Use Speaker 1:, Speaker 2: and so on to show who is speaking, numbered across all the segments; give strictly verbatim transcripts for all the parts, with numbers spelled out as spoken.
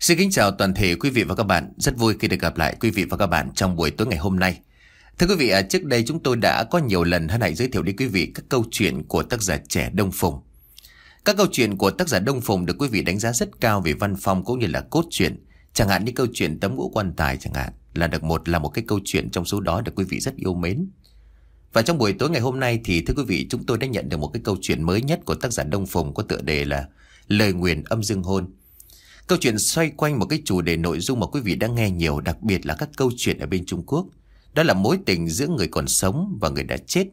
Speaker 1: Xin kính chào toàn thể quý vị và các bạn. Rất vui khi được gặp lại quý vị và các bạn trong buổi tối ngày hôm nay. Thưa quý vị, trước đây chúng tôi đã có nhiều lần hân hạnh giới thiệu đến quý vị các câu chuyện của tác giả trẻ Đông Phùng. Các câu chuyện của tác giả Đông Phùng được quý vị đánh giá rất cao về văn phong cũng như là cốt truyện. Chẳng hạn như câu chuyện Tấm Ngũ Quan Tài chẳng hạn là được một là một cái câu chuyện trong số đó được quý vị rất yêu mến. Và trong buổi tối ngày hôm nay thì thưa quý vị, chúng tôi đã nhận được một cái câu chuyện mới nhất của tác giả Đông Phùng có tựa đề là Lời Nguyền Âm Dương Hôn. Câu chuyện xoay quanh một cái chủ đề nội dung mà quý vị đã nghe nhiều, đặc biệt là các câu chuyện ở bên Trung Quốc. Đó là mối tình giữa người còn sống và người đã chết.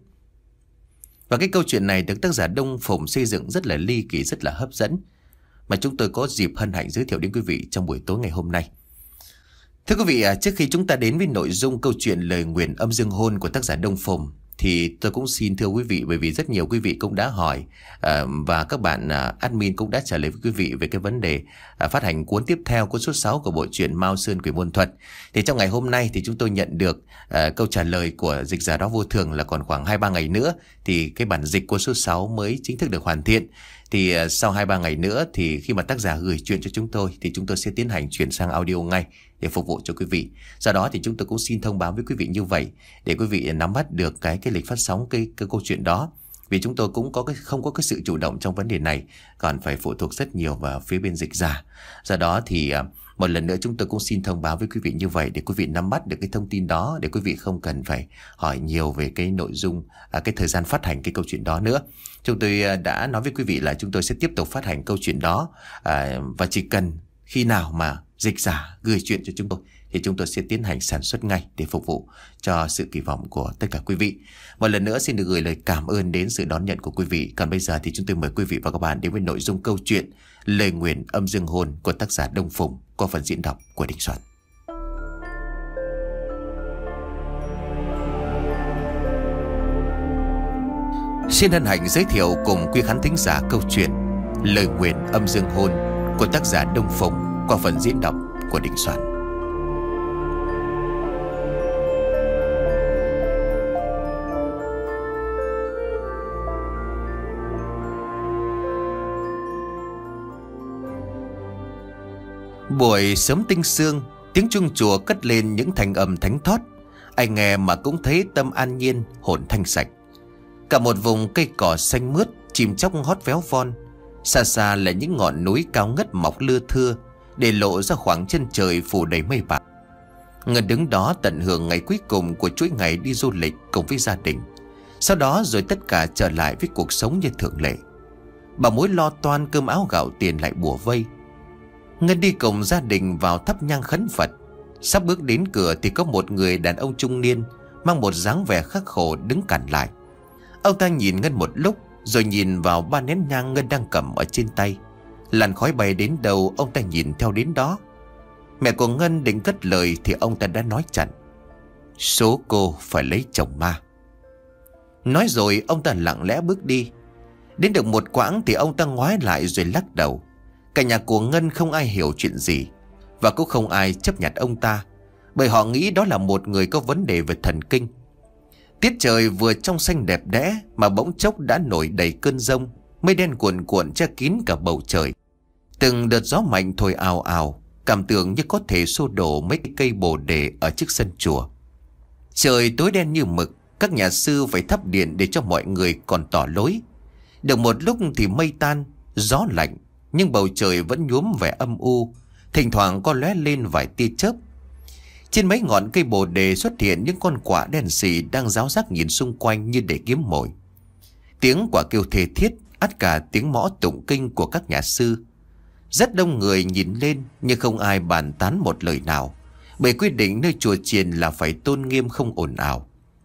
Speaker 1: Và cái câu chuyện này được tác giả Đông Phùng xây dựng rất là ly kỳ, rất là hấp dẫn, mà chúng tôi có dịp hân hạnh giới thiệu đến quý vị trong buổi tối ngày hôm nay. Thưa quý vị, trước khi chúng ta đến với nội dung câu chuyện Lời Nguyền Âm Dương Hôn của tác giả Đông Phùng, thì tôi cũng xin thưa quý vị, bởi vì rất nhiều quý vị cũng đã hỏi uh, và các bạn uh, admin cũng đã trả lời với quý vị về cái vấn đề uh, phát hành cuốn tiếp theo, cuốn số sáu của bộ truyện Mao Sơn Quỷ Môn Thuật. Thì trong ngày hôm nay thì chúng tôi nhận được uh, câu trả lời của dịch giả Đó Vô Thường là còn khoảng hai ba ngày nữa thì cái bản dịch cuốn số sáu mới chính thức được hoàn thiện. Thì uh, sau hai ba ngày nữa thì khi mà tác giả gửi chuyện cho chúng tôi thì chúng tôi sẽ tiến hành chuyển sang audio ngay để phục vụ cho quý vị. Do đó thì chúng tôi cũng xin thông báo với quý vị như vậy để quý vị nắm bắt được cái cái lịch phát sóng cái cái câu chuyện đó. Vì chúng tôi cũng có cái không có cái sự chủ động trong vấn đề này, còn phải phụ thuộc rất nhiều vào phía bên dịch giả. Do đó thì một lần nữa chúng tôi cũng xin thông báo với quý vị như vậy để quý vị nắm bắt được cái thông tin đó, để quý vị không cần phải hỏi nhiều về cái nội dung, cái thời gian phát hành cái câu chuyện đó nữa. Chúng tôi đã nói với quý vị là chúng tôi sẽ tiếp tục phát hành câu chuyện đó, và chỉ cần khi nào mà dịch giả gửi chuyện cho chúng tôi thì chúng tôi sẽ tiến hành sản xuất ngay để phục vụ cho sự kỳ vọng của tất cả quý vị. Một lần nữa xin được gửi lời cảm ơn đến sự đón nhận của quý vị. Còn bây giờ thì chúng tôi mời quý vị và các bạn đến với nội dung câu chuyện Lời Nguyền Âm Dương Hôn của tác giả Đông Phùng qua phần diễn đọc của Đình Soạn. Xin hân hạnh giới thiệu cùng quý khán thính giả câu chuyện Lời Nguyền Âm Dương Hôn của tác giả Đông Phùng qua phần diễn đọc của Đình Soạn. Buổi sớm tinh sương, tiếng chuông chùa cất lên những thanh âm thánh thót. Ai nghe mà cũng thấy tâm an nhiên, hồn thanh sạch. Cả một vùng cây cỏ xanh mướt, chim chóc hót véo von. Xa xa là những ngọn núi cao ngất mọc lưa thưa, để lộ ra khoảng chân trời phủ đầy mây bạc. Ngân đứng đó tận hưởng ngày cuối cùng của chuỗi ngày đi du lịch cùng với gia đình. Sau đó rồi tất cả trở lại với cuộc sống như thường lệ. Bà mối lo toan cơm áo gạo tiền lại bủa vây. Ngân đi cùng gia đình vào thắp nhang khấn Phật. Sắp bước đến cửa thì có một người đàn ông trung niên mang một dáng vẻ khắc khổ đứng cản lại. Ông ta nhìn Ngân một lúc rồi nhìn vào ba nén nhang Ngân đang cầm ở trên tay. Làn khói bay đến đâu ông ta nhìn theo đến đó. Mẹ của Ngân định cất lời thì ông ta đã nói chặn: "Số cô phải lấy chồng ma." Nói rồi ông ta lặng lẽ bước đi. Đến được một quãng thì ông ta ngoái lại rồi lắc đầu. Cả nhà của Ngân không ai hiểu chuyện gì, và cũng không ai chấp nhận ông ta, bởi họ nghĩ đó là một người có vấn đề về thần kinh. Tiết trời vừa trong xanh đẹp đẽ mà bỗng chốc đã nổi đầy cơn giông. Mây đen cuồn cuộn che kín cả bầu trời. Từng đợt gió mạnh thổi ào ào, cảm tưởng như có thể xô đổ mấy cái cây bồ đề ở trước sân chùa. Trời tối đen như mực, các nhà sư phải thắp điện để cho mọi người còn tỏ lối. Được một lúc thì mây tan, gió lạnh, nhưng bầu trời vẫn nhuốm vẻ âm u, thỉnh thoảng có lóe lên vài tia chớp. Trên mấy ngọn cây bồ đề xuất hiện những con quạ đen sì đang ráo rác nhìn xung quanh như để kiếm mồi. Tiếng quạ kêu thê thiết, ắt cả tiếng mõ tụng kinh của các nhà sư. Rất đông người nhìn lên nhưng không ai bàn tán một lời nào, bởi quy định nơi chùa chiền là phải tôn nghiêm không ồn ào.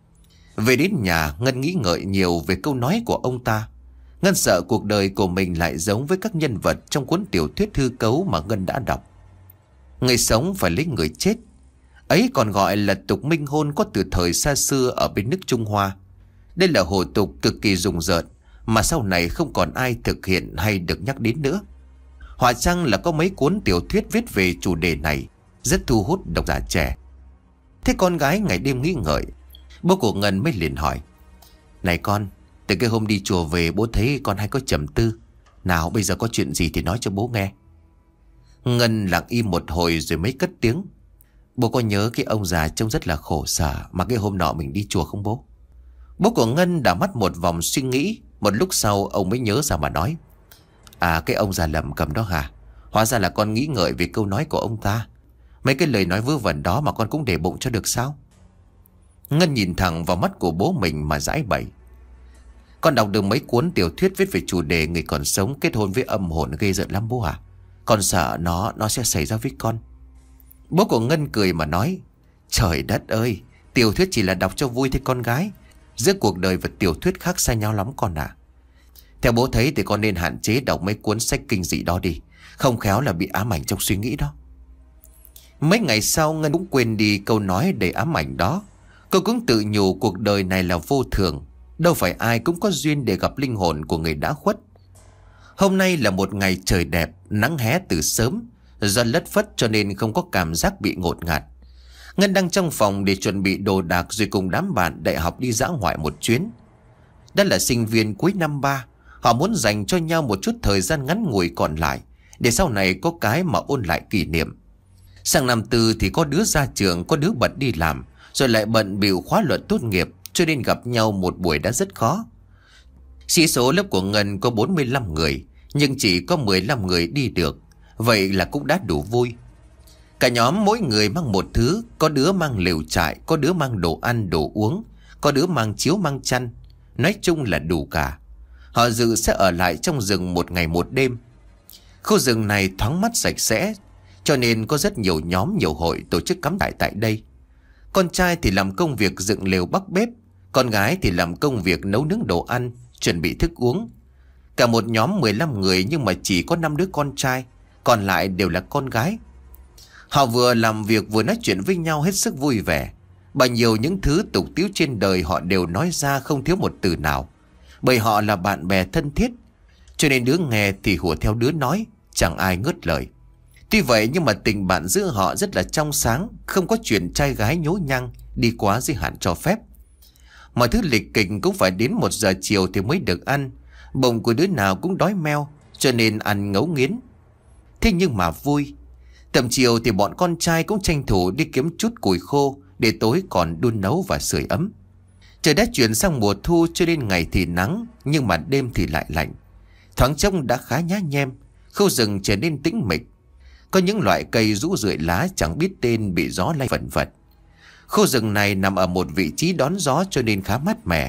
Speaker 1: Về đến nhà, Ngân nghĩ ngợi nhiều về câu nói của ông ta. Ngân sợ cuộc đời của mình lại giống với các nhân vật trong cuốn tiểu thuyết hư cấu mà Ngân đã đọc. Người sống phải lấy người chết. Ấy còn gọi là tục minh hôn có từ thời xa xưa ở bên nước Trung Hoa. Đây là hủ tục cực kỳ rùng rợn mà sau này không còn ai thực hiện hay được nhắc đến nữa. Họa chăng là có mấy cuốn tiểu thuyết viết về chủ đề này, rất thu hút độc giả trẻ. Thế con gái ngày đêm nghĩ ngợi, bố của Ngân mới liền hỏi: "Này con, từ cái hôm đi chùa về bố thấy con hay có trầm tư. Nào bây giờ có chuyện gì thì nói cho bố nghe." Ngân lặng im một hồi rồi mới cất tiếng. Bố có nhớ cái ông già trông rất là khổ sở mà cái hôm nọ mình đi chùa không bố? Bố của Ngân đã mắt một vòng suy nghĩ. Một lúc sau ông mới nhớ ra mà nói. À, cái ông già lầm cầm đó hả? Hóa ra là con nghĩ ngợi về câu nói của ông ta. Mấy cái lời nói vớ vẩn đó mà con cũng để bụng cho được sao? Ngân nhìn thẳng vào mắt của bố mình mà giãi bậy. Con đọc được mấy cuốn tiểu thuyết viết về chủ đề người còn sống kết hôn với âm hồn ghê rợn lắm bố à? Con sợ nó, nó sẽ xảy ra với con. Bố của Ngân cười mà nói. Trời đất ơi, tiểu thuyết chỉ là đọc cho vui thôi con gái. Giữa cuộc đời và tiểu thuyết khác xa nhau lắm con ạ. Theo bố thấy thì con nên hạn chế đọc mấy cuốn sách kinh dị đó đi. Không khéo là bị ám ảnh trong suy nghĩ đó. Mấy ngày sau Ngân cũng quên đi câu nói đầy ám ảnh đó. Cô cũng tự nhủ cuộc đời này là vô thường. Đâu phải ai cũng có duyên để gặp linh hồn của người đã khuất. Hôm nay là một ngày trời đẹp, nắng hé từ sớm. Do lất phất cho nên không có cảm giác bị ngột ngạt. Ngân đang trong phòng để chuẩn bị đồ đạc rồi cùng đám bạn đại học đi dã ngoại một chuyến. Đó là sinh viên cuối năm ba. Họ muốn dành cho nhau một chút thời gian ngắn ngủi còn lại để sau này có cái mà ôn lại kỷ niệm. Sang năm tư thì có đứa ra trường, có đứa bận đi làm, rồi lại bận bịu khóa luận tốt nghiệp, cho nên gặp nhau một buổi đã rất khó. Sĩ số lớp của Ngân có bốn mươi lăm người, nhưng chỉ có mười lăm người đi được. Vậy là cũng đã đủ vui. Cả nhóm mỗi người mang một thứ. Có đứa mang lều trại, có đứa mang đồ ăn đồ uống, có đứa mang chiếu mang chăn. Nói chung là đủ cả. Họ dự sẽ ở lại trong rừng một ngày một đêm. Khu rừng này thoáng mát sạch sẽ, cho nên có rất nhiều nhóm nhiều hội tổ chức cắm trại tại đây. Con trai thì làm công việc dựng lều bắc bếp, con gái thì làm công việc nấu nướng đồ ăn, chuẩn bị thức uống. Cả một nhóm mười lăm người nhưng mà chỉ có năm đứa con trai, còn lại đều là con gái. Họ vừa làm việc vừa nói chuyện với nhau hết sức vui vẻ. Bao nhiêu những thứ tục tĩu trên đời họ đều nói ra không thiếu một từ nào. Bởi họ là bạn bè thân thiết, cho nên đứa nghe thì hùa theo đứa nói, chẳng ai ngớt lời. Tuy vậy nhưng mà tình bạn giữa họ rất là trong sáng, không có chuyện trai gái nhố nhăng đi quá giới hạn cho phép. Mọi thứ lịch kịch cũng phải đến một giờ chiều thì mới được ăn. Bụng của đứa nào cũng đói meo, cho nên ăn ngấu nghiến. Thế nhưng mà vui. Tầm chiều thì bọn con trai cũng tranh thủ đi kiếm chút củi khô để tối còn đun nấu và sưởi ấm. Trời đã chuyển sang mùa thu cho nên ngày thì nắng, nhưng mà đêm thì lại lạnh. Thoáng trông đã khá nhá nhem, khu rừng trở nên tĩnh mịch. Có những loại cây rũ rượi lá chẳng biết tên bị gió lay vẩn vật. Khu rừng này nằm ở một vị trí đón gió cho nên khá mát mẻ.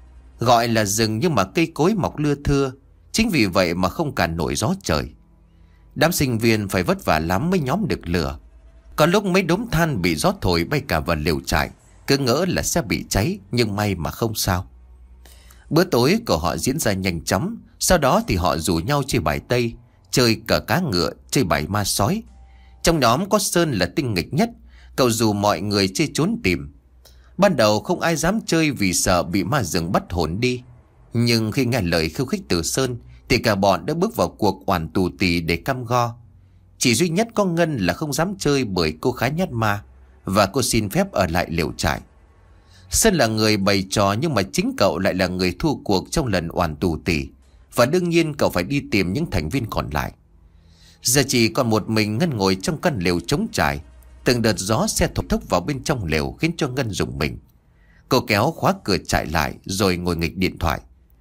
Speaker 1: Gọi là rừng nhưng mà cây cối mọc lưa thưa, chính vì vậy mà không cản nổi gió trời. Đám sinh viên phải vất vả lắm mới nhóm được lửa. Có lúc mấy đống than bị gió thổi bay cả vào lều trại, cứ ngỡ là sẽ bị cháy, nhưng may mà không sao. Bữa tối của họ diễn ra nhanh chóng. Sau đó thì họ rủ nhau chơi bài tây, chơi cờ cá ngựa, chơi bài ma sói. Trong nhóm có Sơn là tinh nghịch nhất. Cậu rủ mọi người chơi trốn tìm. Ban đầu không ai dám chơi vì sợ bị ma rừng bắt hồn đi. Nhưng khi nghe lời khiêu khích từ Sơn thì cả bọn đã bước vào cuộc oằn tù tì để căm go. Chỉ duy nhất có Ngân là không dám chơi bởi cô khá nhát ma, và cô xin phép ở lại lều trại. Sơn là người bày trò nhưng mà chính cậu lại là người thua cuộc trong lần oằn tù tì, và đương nhiên cậu phải đi tìm những thành viên còn lại. Giờ chỉ còn một mình Ngân ngồi trong căn lều trống trải. Từng đợt gió xe thổi thốc vào bên trong lều khiến cho Ngân rùng mình. Cô kéo khóa cửa trại lại rồi ngồi nghịch điện thoại.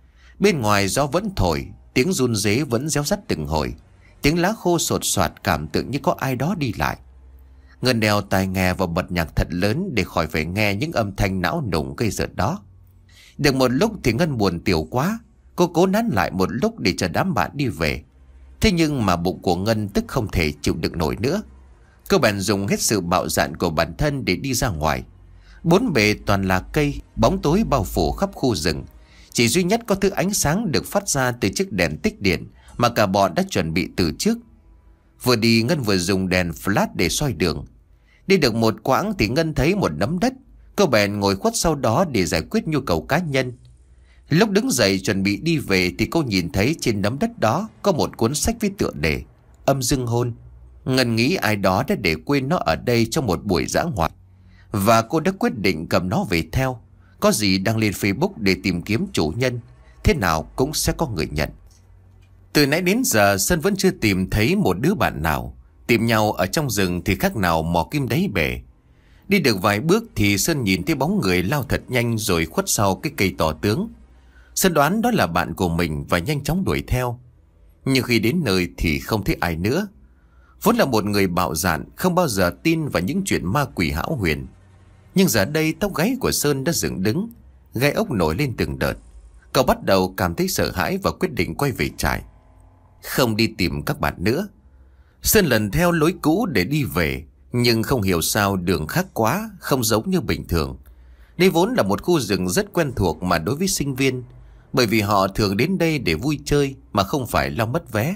Speaker 1: Bên ngoài gió vẫn thổi, tiếng run rế vẫn réo rắt từng hồi. Tiếng lá khô sột soạt cảm tưởng như có ai đó đi lại. Ngân đeo tai nghe và bật nhạc thật lớn để khỏi phải nghe những âm thanh não nùng gây rợn đó. Được một lúc thì Ngân buồn tiểu quá. Cô cố nán lại một lúc để chờ đám bạn đi về. Thế nhưng mà bụng của Ngân tức không thể chịu đựng nổi nữa. Cô bèn dùng hết sự bạo dạn của bản thân để đi ra ngoài. Bốn bề toàn là cây, bóng tối bao phủ khắp khu rừng. Chỉ duy nhất có thứ ánh sáng được phát ra từ chiếc đèn tích điện mà cả bọn đã chuẩn bị từ trước. Vừa đi Ngân vừa dùng đèn flash để soi đường. Đi được một quãng thì Ngân thấy một nắm đất. Cô bèn ngồi khuất sau đó để giải quyết nhu cầu cá nhân. Lúc đứng dậy chuẩn bị đi về thì cô nhìn thấy trên nắm đất đó có một cuốn sách với tựa đề Âm Dương Hôn. Ngân nghĩ ai đó đã để quên nó ở đây trong một buổi dã ngoại, và cô đã quyết định cầm nó về theo. Có gì đăng lên Facebook để tìm kiếm chủ nhân, thế nào cũng sẽ có người nhận. Từ nãy đến giờ Sơn vẫn chưa tìm thấy một đứa bạn nào. Tìm nhau ở trong rừng thì khác nào mò kim đáy bể. Đi được vài bước thì Sơn nhìn thấy bóng người lao thật nhanh rồi khuất sau cái cây tỏ tướng. Sơn đoán đó là bạn của mình và nhanh chóng đuổi theo. Nhưng khi đến nơi thì không thấy ai nữa. Vốn là một người bạo dạn, không bao giờ tin vào những chuyện ma quỷ hão huyền. Nhưng giờ đây tóc gáy của Sơn đã dựng đứng, gai ốc nổi lên từng đợt. Cậu bắt đầu cảm thấy sợ hãi và quyết định quay về trại, không đi tìm các bạn nữa. Sơn lần theo lối cũ để đi về, nhưng không hiểu sao đường khác quá, không giống như bình thường. Đây vốn là một khu rừng rất quen thuộc mà đối với sinh viên, bởi vì họ thường đến đây để vui chơi mà không phải lo mất vé.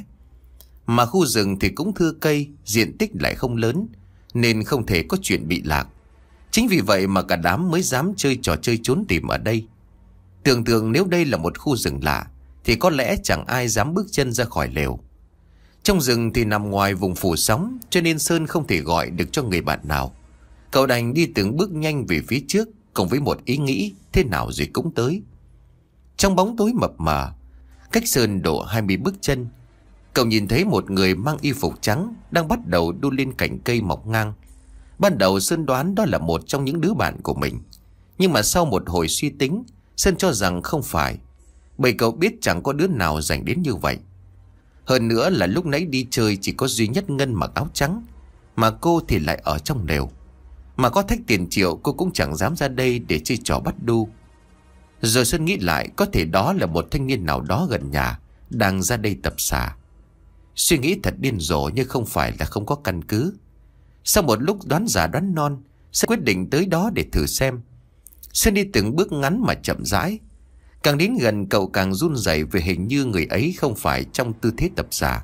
Speaker 1: Mà khu rừng thì cũng thưa cây, diện tích lại không lớn, nên không thể có chuyện bị lạc. Chính vì vậy mà cả đám mới dám chơi trò chơi trốn tìm ở đây. Tưởng tượng nếu đây là một khu rừng lạ thì có lẽ chẳng ai dám bước chân ra khỏi lều. Trong rừng thì nằm ngoài vùng phủ sóng, cho nên Sơn không thể gọi được cho người bạn nào. Cậu đành đi từng bước nhanh về phía trước, cùng với một ý nghĩ thế nào rồi cũng tới. Trong bóng tối mập mờ, cách Sơn độ hai mươi bước chân, cậu nhìn thấy một người mang y phục trắng đang bắt đầu đu lên cành cây mọc ngang. Ban đầu Sơn đoán đó là một trong những đứa bạn của mình, nhưng mà sau một hồi suy tính, Sơn cho rằng không phải, bởi cậu biết chẳng có đứa nào rảnh đến như vậy. Hơn nữa là lúc nãy đi chơi chỉ có duy nhất Ngân mặc áo trắng, mà cô thì lại ở trong lều. Mà có thách tiền triệu cô cũng chẳng dám ra đây để chơi trò bắt đu. Rồi Sơn nghĩ lại, có thể đó là một thanh niên nào đó gần nhà đang ra đây tập xà. Suy nghĩ thật điên rồ nhưng không phải là không có căn cứ. Sau một lúc đoán giả đoán non, Sơn quyết định tới đó để thử xem. Sơn đi từng bước ngắn mà chậm rãi. Càng đến gần cậu càng run rẩy vì hình như người ấy không phải trong tư thế tập xà.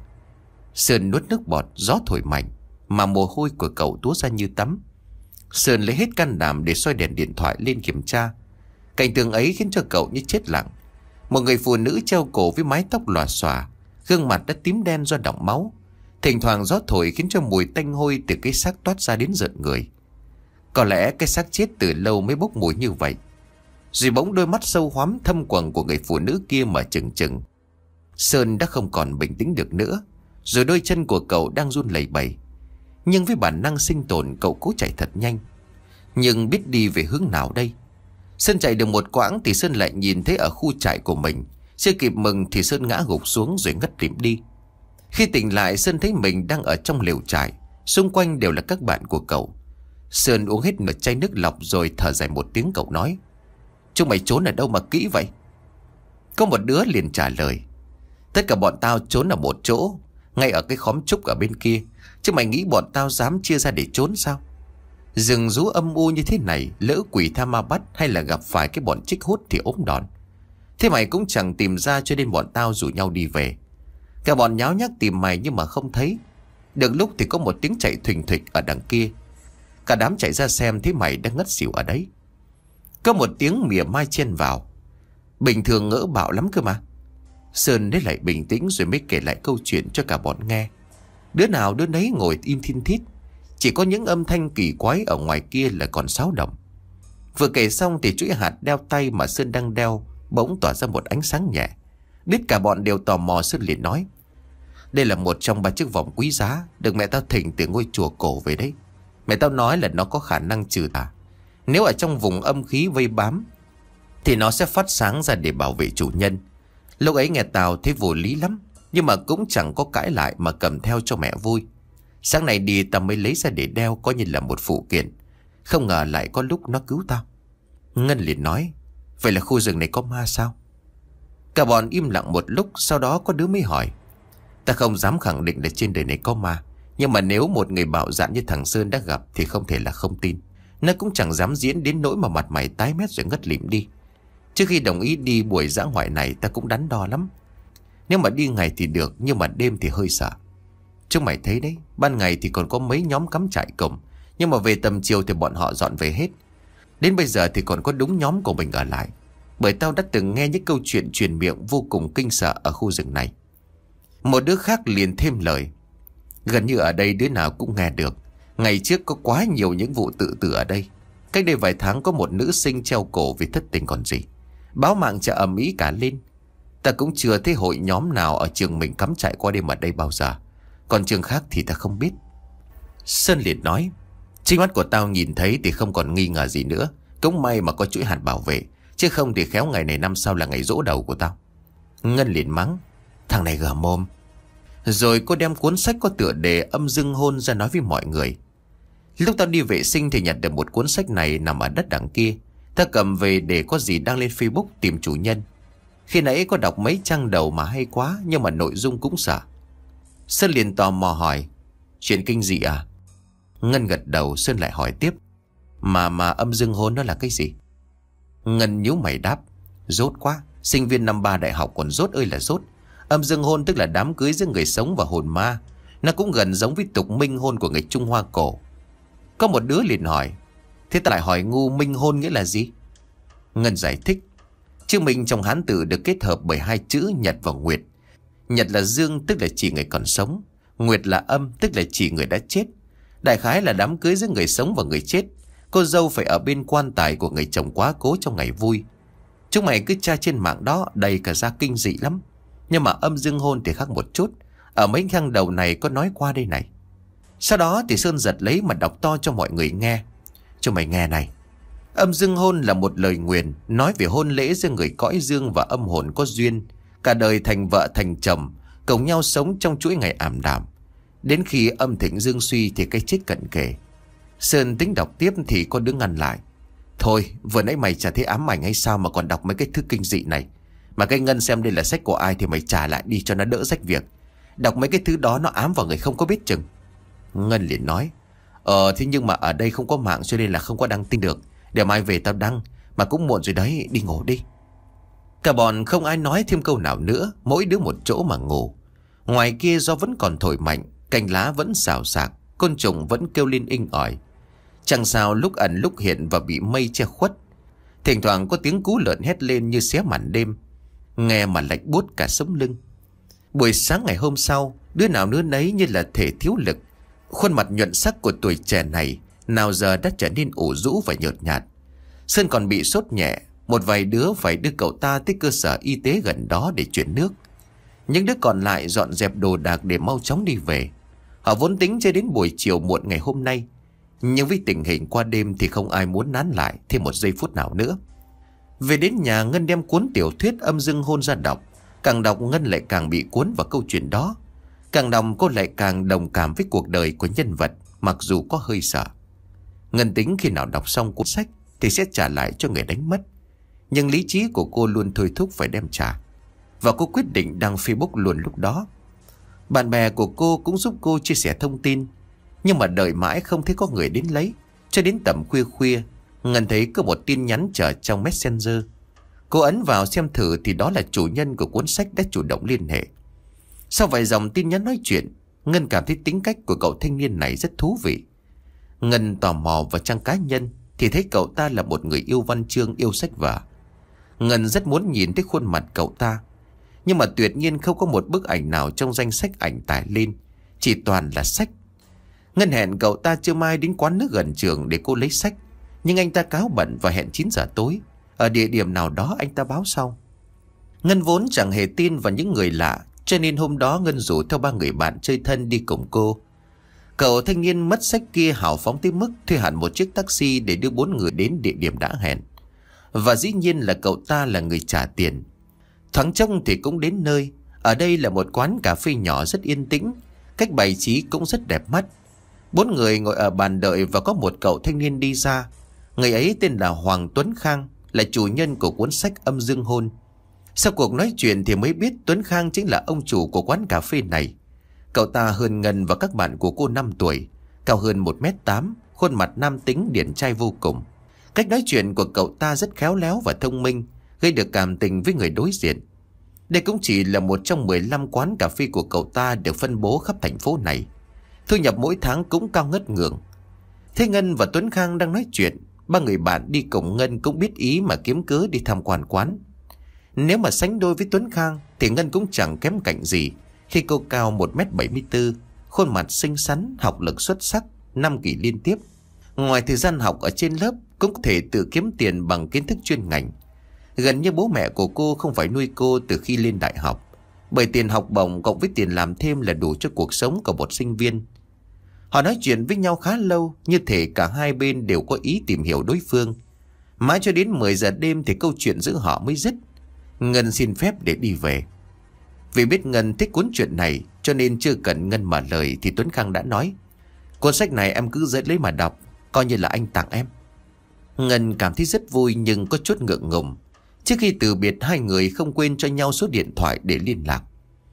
Speaker 1: Sơn nuốt nước bọt, gió thổi mạnh mà mồ hôi của cậu túa ra như tắm. Sơn lấy hết can đảm để soi đèn điện thoại lên kiểm tra. Cảnh tượng ấy khiến cho cậu như chết lặng. Một người phụ nữ treo cổ với mái tóc lòa xòa, gương mặt đã tím đen do đọng máu. Thỉnh thoảng gió thổi khiến cho mùi tanh hôi từ cái xác toát ra đến rợn người. Có lẽ cái xác chết từ lâu mới bốc mùi như vậy. Rồi bỗng đôi mắt sâu hoắm thâm quầng của người phụ nữ kia mở trừng trừng. Sơn đã không còn bình tĩnh được nữa. Rồi đôi chân của cậu đang run lẩy bẩy. Nhưng với bản năng sinh tồn, cậu cố chạy thật nhanh. Nhưng biết đi về hướng nào đây? Sơn chạy được một quãng thì Sơn lại nhìn thấy ở khu trại của mình. Chưa kịp mừng thì Sơn ngã gục xuống rồi ngất lịm đi. Khi tỉnh lại, Sơn thấy mình đang ở trong lều trại, xung quanh đều là các bạn của cậu. Sơn uống hết một chai nước lọc rồi thở dài một tiếng. Cậu nói: "Chúng mày trốn ở đâu mà kỹ vậy?" Có một đứa liền trả lời: "Tất cả bọn tao trốn ở một chỗ, ngay ở cái khóm trúc ở bên kia. Chứ mày nghĩ bọn tao dám chia ra để trốn sao? Rừng rú âm u như thế này, lỡ quỷ tha ma bắt hay là gặp phải cái bọn trích hút thì ốm đòn. Thế mày cũng chẳng tìm ra, cho nên bọn tao rủ nhau đi về. Cả bọn nháo nhác tìm mày nhưng mà không thấy. Được lúc thì có một tiếng chạy thình thịch ở đằng kia. Cả đám chạy ra xem thấy mày đang ngất xỉu ở đấy." Có một tiếng mỉa mai chen vào: "Bình thường ngỡ bạo lắm cơ mà." Sơn lấy lại bình tĩnh rồi mới kể lại câu chuyện cho cả bọn nghe. Đứa nào đứa nấy ngồi im thin thít. Chỉ có những âm thanh kỳ quái ở ngoài kia là còn xáo động. Vừa kể xong thì chuỗi hạt đeo tay mà Sơn đang đeo bỗng tỏa ra một ánh sáng nhẹ. Biết cả bọn đều tò mò, Sơn liền nói: "Đây là một trong ba chiếc vòng quý giá được mẹ tao thỉnh từ ngôi chùa cổ về đấy. Mẹ tao nói là nó có khả năng trừ tà. Nếu ở trong vùng âm khí vây bám thì nó sẽ phát sáng ra để bảo vệ chủ nhân. Lúc ấy nghe tao thấy vô lý lắm, nhưng mà cũng chẳng có cãi lại mà cầm theo cho mẹ vui. Sáng nay đi tao mới lấy ra để đeo, coi như là một phụ kiện. Không ngờ lại có lúc nó cứu tao." Ngân liền nói: "Vậy là khu rừng này có ma sao?" Cả bọn im lặng một lúc, sau đó có đứa mới hỏi: "Ta không dám khẳng định là trên đời này có ma, nhưng mà nếu một người bạo dạn như thằng Sơn đã gặp thì không thể là không tin. Nó cũng chẳng dám diễn đến nỗi mà mặt mày tái mét rồi ngất lịm đi. Trước khi đồng ý đi buổi dã ngoại này ta cũng đắn đo lắm. Nếu mà đi ngày thì được, nhưng mà đêm thì hơi sợ. Chúng mày thấy đấy, ban ngày thì còn có mấy nhóm cắm trại cổng, nhưng mà về tầm chiều thì bọn họ dọn về hết. Đến bây giờ thì còn có đúng nhóm của mình ở lại, bởi tao đã từng nghe những câu chuyện truyền miệng vô cùng kinh sợ ở khu rừng này." Một đứa khác liền thêm lời: "Gần như ở đây đứa nào cũng nghe được. Ngày trước có quá nhiều những vụ tự tử ở đây. Cách đây vài tháng có một nữ sinh treo cổ vì thất tình còn gì. Báo mạng chợ ầm ĩ cả lên. Ta cũng chưa thấy hội nhóm nào ở trường mình cắm trại qua đêm ở đây bao giờ. Còn trường khác thì ta không biết." Sơn liền nói: Chính mắt của tao nhìn thấy thì không còn nghi ngờ gì nữa. Cũng may mà có chuỗi hạt bảo vệ, chứ không thì khéo ngày này năm sau là ngày giỗ đầu của tao. Ngân liền mắng: Thằng này gở mồm. Rồi cô đem cuốn sách có tựa đề Âm Dương Hôn ra nói với mọi người: Lúc tao đi vệ sinh thì nhặt được một cuốn sách này nằm ở đất đằng kia. Tao cầm về để có gì đăng lên Facebook tìm chủ nhân. Khi nãy có đọc mấy trang đầu mà hay quá, nhưng mà nội dung cũng sợ. Sơn liền tò mò hỏi: Chuyện kinh dị à? Ngân gật đầu. Sơn lại hỏi tiếp: Mà mà âm dương hôn nó là cái gì? Ngân nhíu mày đáp: Rốt quá, sinh viên năm ba đại học còn rốt ơi là rốt. Âm dương hôn tức là đám cưới giữa người sống và hồn ma. Nó cũng gần giống với tục minh hôn của người Trung Hoa cổ. Có một đứa liền hỏi: Thế ta lại hỏi ngu, minh hôn nghĩa là gì? Ngân giải thích: Chữ minh trong Hán tự được kết hợp bởi hai chữ nhật và nguyệt. Nhật là dương tức là chỉ người còn sống, nguyệt là âm tức là chỉ người đã chết. Đại khái là đám cưới giữa người sống và người chết. Cô dâu phải ở bên quan tài của người chồng quá cố trong ngày vui. Chúng mày cứ tra trên mạng đó, đầy cả ra kinh dị lắm. Nhưng mà âm dương hôn thì khác một chút. Ở mấy khang đầu này có nói qua đây này. Sau đó thì Sơn giật lấy mà đọc to cho mọi người nghe: Cho mày nghe này. Âm dương hôn là một lời nguyền nói về hôn lễ giữa người cõi dương và âm hồn có duyên, cả đời thành vợ thành chồng, cùng nhau sống trong chuỗi ngày ảm đạm. Đến khi âm thịnh dương suy thì cái chết cận kề. Sơn tính đọc tiếp thì có đứa ngăn lại: Thôi, vừa nãy mày chả thấy ám ảnh hay sao mà còn đọc mấy cái thứ kinh dị này? Mà cái Ngân xem đây là sách của ai thì mày trả lại đi cho nó đỡ rách việc. Đọc mấy cái thứ đó nó ám vào người không có biết chừng. Ngân liền nói: Ờ thế nhưng mà ở đây không có mạng cho nên là không có đăng tin được. Để mai về tao đăng. Mà cũng muộn rồi đấy, đi ngủ đi. Cả bọn không ai nói thêm câu nào nữa, mỗi đứa một chỗ mà ngủ. Ngoài kia gió vẫn còn thổi mạnh, cành lá vẫn xào xạc, côn trùng vẫn kêu lên inh ỏi. Trăng sao lúc ẩn lúc hiện và bị mây che khuất. Thỉnh thoảng có tiếng cú lợn hét lên như xé màn đêm, nghe mà lạnh buốt cả sống lưng. Buổi sáng ngày hôm sau, đứa nào đứa nấy như là thể thiếu lực. Khuôn mặt nhuận sắc của tuổi trẻ này nào giờ đã trở nên ủ rũ và nhợt nhạt. Sơn còn bị sốt nhẹ. Một vài đứa phải đưa cậu ta tới cơ sở y tế gần đó để chuyển nước. Những đứa còn lại dọn dẹp đồ đạc để mau chóng đi về. Họ vốn tính chơi đến buổi chiều muộn ngày hôm nay, nhưng với tình hình qua đêm thì không ai muốn nán lại thêm một giây phút nào nữa. Về đến nhà, Ngân đem cuốn tiểu thuyết Âm Dương Hôn ra đọc. Càng đọc Ngân lại càng bị cuốn vào câu chuyện đó. Càng đọc cô lại càng đồng cảm với cuộc đời của nhân vật, mặc dù có hơi sợ. Ngân tính khi nào đọc xong cuốn sách thì sẽ trả lại cho người đánh mất. Nhưng lý trí của cô luôn thôi thúc phải đem trả. Và cô quyết định đăng Facebook luôn lúc đó. Bạn bè của cô cũng giúp cô chia sẻ thông tin. Nhưng mà đợi mãi không thấy có người đến lấy. Cho đến tầm khuya khuya, Ngân thấy có một tin nhắn chờ trong Messenger. Cô ấn vào xem thử thì đó là chủ nhân của cuốn sách đã chủ động liên hệ. Sau vài dòng tin nhắn nói chuyện, Ngân cảm thấy tính cách của cậu thanh niên này rất thú vị. Ngân tò mò vào trang cá nhân thì thấy cậu ta là một người yêu văn chương, yêu sách vở. Ngân rất muốn nhìn thấy khuôn mặt cậu ta, nhưng mà tuyệt nhiên không có một bức ảnh nào trong danh sách ảnh tải lên, chỉ toàn là sách. Ngân hẹn cậu ta trưa mai đến quán nước gần trường để cô lấy sách, nhưng anh ta cáo bận và hẹn chín giờ tối ở địa điểm nào đó anh ta báo sau. Ngân vốn chẳng hề tin vào những người lạ, cho nên hôm đó Ngân rủ theo ba người bạn chơi thân đi cùng cô. Cậu thanh niên mất sách kia hào phóng tới mức thuê hẳn một chiếc taxi để đưa bốn người đến địa điểm đã hẹn. Và dĩ nhiên là cậu ta là người trả tiền. Thoáng trông thì cũng đến nơi. Ở đây là một quán cà phê nhỏ rất yên tĩnh, cách bày trí cũng rất đẹp mắt. Bốn người ngồi ở bàn đợi và có một cậu thanh niên đi ra. Người ấy tên là Hoàng Tuấn Khang, là chủ nhân của cuốn sách Âm Dương Hôn. Sau cuộc nói chuyện thì mới biết Tuấn Khang chính là ông chủ của quán cà phê này. Cậu ta hơn Ngân và các bạn của cô năm tuổi, cao hơn một mét tám, khuôn mặt nam tính điển trai vô cùng. Cách nói chuyện của cậu ta rất khéo léo và thông minh, gây được cảm tình với người đối diện. Đây cũng chỉ là một trong mười lăm quán cà phê của cậu ta được phân bố khắp thành phố này. Thu nhập mỗi tháng cũng cao ngất ngưỡng. Thế Ngân và Tuấn Khang đang nói chuyện, ba người bạn đi cùng Ngân cũng biết ý mà kiếm cớ đi tham quan quán. Nếu mà sánh đôi với Tuấn Khang thì Ngân cũng chẳng kém cạnh gì, khi cô cao một mét bảy mươi tư, khuôn mặt xinh xắn, học lực xuất sắc, năm kỳ liên tiếp. Ngoài thời gian học ở trên lớp, cũng có thể tự kiếm tiền bằng kiến thức chuyên ngành. Gần như bố mẹ của cô không phải nuôi cô từ khi lên đại học, bởi tiền học bổng cộng với tiền làm thêm là đủ cho cuộc sống của một sinh viên. Họ nói chuyện với nhau khá lâu, như thể cả hai bên đều có ý tìm hiểu đối phương. Mãi cho đến mười giờ đêm thì câu chuyện giữa họ mới dứt. Ngân xin phép để đi về. Vì biết Ngân thích cuốn chuyện này, cho nên chưa cần Ngân mở lời thì Tuấn Khang đã nói: cuốn sách này em cứ dẫn lấy mà đọc, coi như là anh tặng em. Ngân cảm thấy rất vui nhưng có chút ngượng ngùng. Trước khi từ biệt, hai người không quên cho nhau số điện thoại để liên lạc.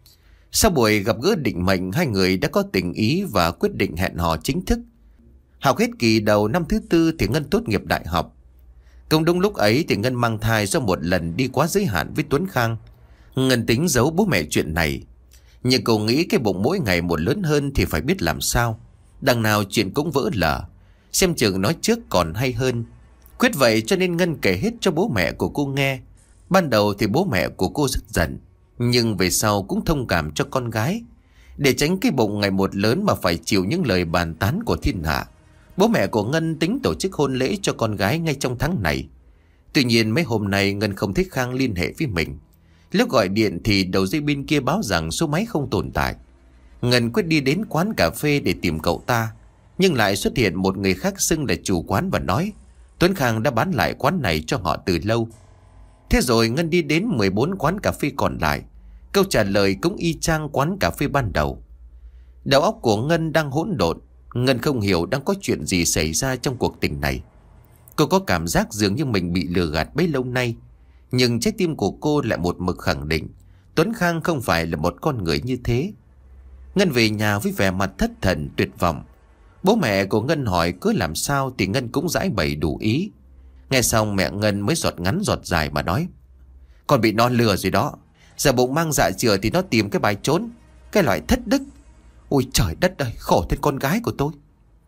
Speaker 1: Sau buổi gặp gỡ định mệnh, hai người đã có tình ý và quyết định hẹn hò chính thức. Học hết kỳ đầu năm thứ tư thì Ngân tốt nghiệp đại học. Cũng đúng lúc ấy thì Ngân mang thai do một lần đi quá giới hạn với Tuấn Khang. Ngân tính giấu bố mẹ chuyện này, nhưng cô nghĩ cái bụng mỗi ngày một lớn hơn thì phải biết làm sao. Đằng nào chuyện cũng vỡ lở, xem chừng nói trước còn hay hơn. Quyết vậy cho nên Ngân kể hết cho bố mẹ của cô nghe. Ban đầu thì bố mẹ của cô rất giận, nhưng về sau cũng thông cảm cho con gái. Để tránh cái bụng ngày một lớn mà phải chịu những lời bàn tán của thiên hạ, bố mẹ của Ngân tính tổ chức hôn lễ cho con gái ngay trong tháng này. Tuy nhiên mấy hôm nay Ngân không thích Khang liên hệ với mình. Lúc gọi điện thì đầu dây bên kia báo rằng số máy không tồn tại. Ngân quyết đi đến quán cà phê để tìm cậu ta, nhưng lại xuất hiện một người khác xưng là chủ quán và nói Tuấn Khang đã bán lại quán này cho họ từ lâu. Thế rồi Ngân đi đến mười bốn quán cà phê còn lại. Câu trả lời cũng y chang quán cà phê ban đầu. Đầu óc của Ngân đang hỗn độn. Ngân không hiểu đang có chuyện gì xảy ra trong cuộc tình này. Cô có cảm giác dường như mình bị lừa gạt bấy lâu nay, nhưng trái tim của cô lại một mực khẳng định Tuấn Khang không phải là một con người như thế. Ngân về nhà với vẻ mặt thất thần tuyệt vọng. Bố mẹ của Ngân hỏi cứ làm sao thì Ngân cũng giải bày đủ ý. Nghe xong mẹ Ngân mới giọt ngắn giọt dài mà nói: con bị nó lừa rồi đó. Giờ bụng mang dạ chửa thì nó tìm cái bài trốn. Cái loại thất đức. Ôi trời đất ơi, khổ thân con gái của tôi.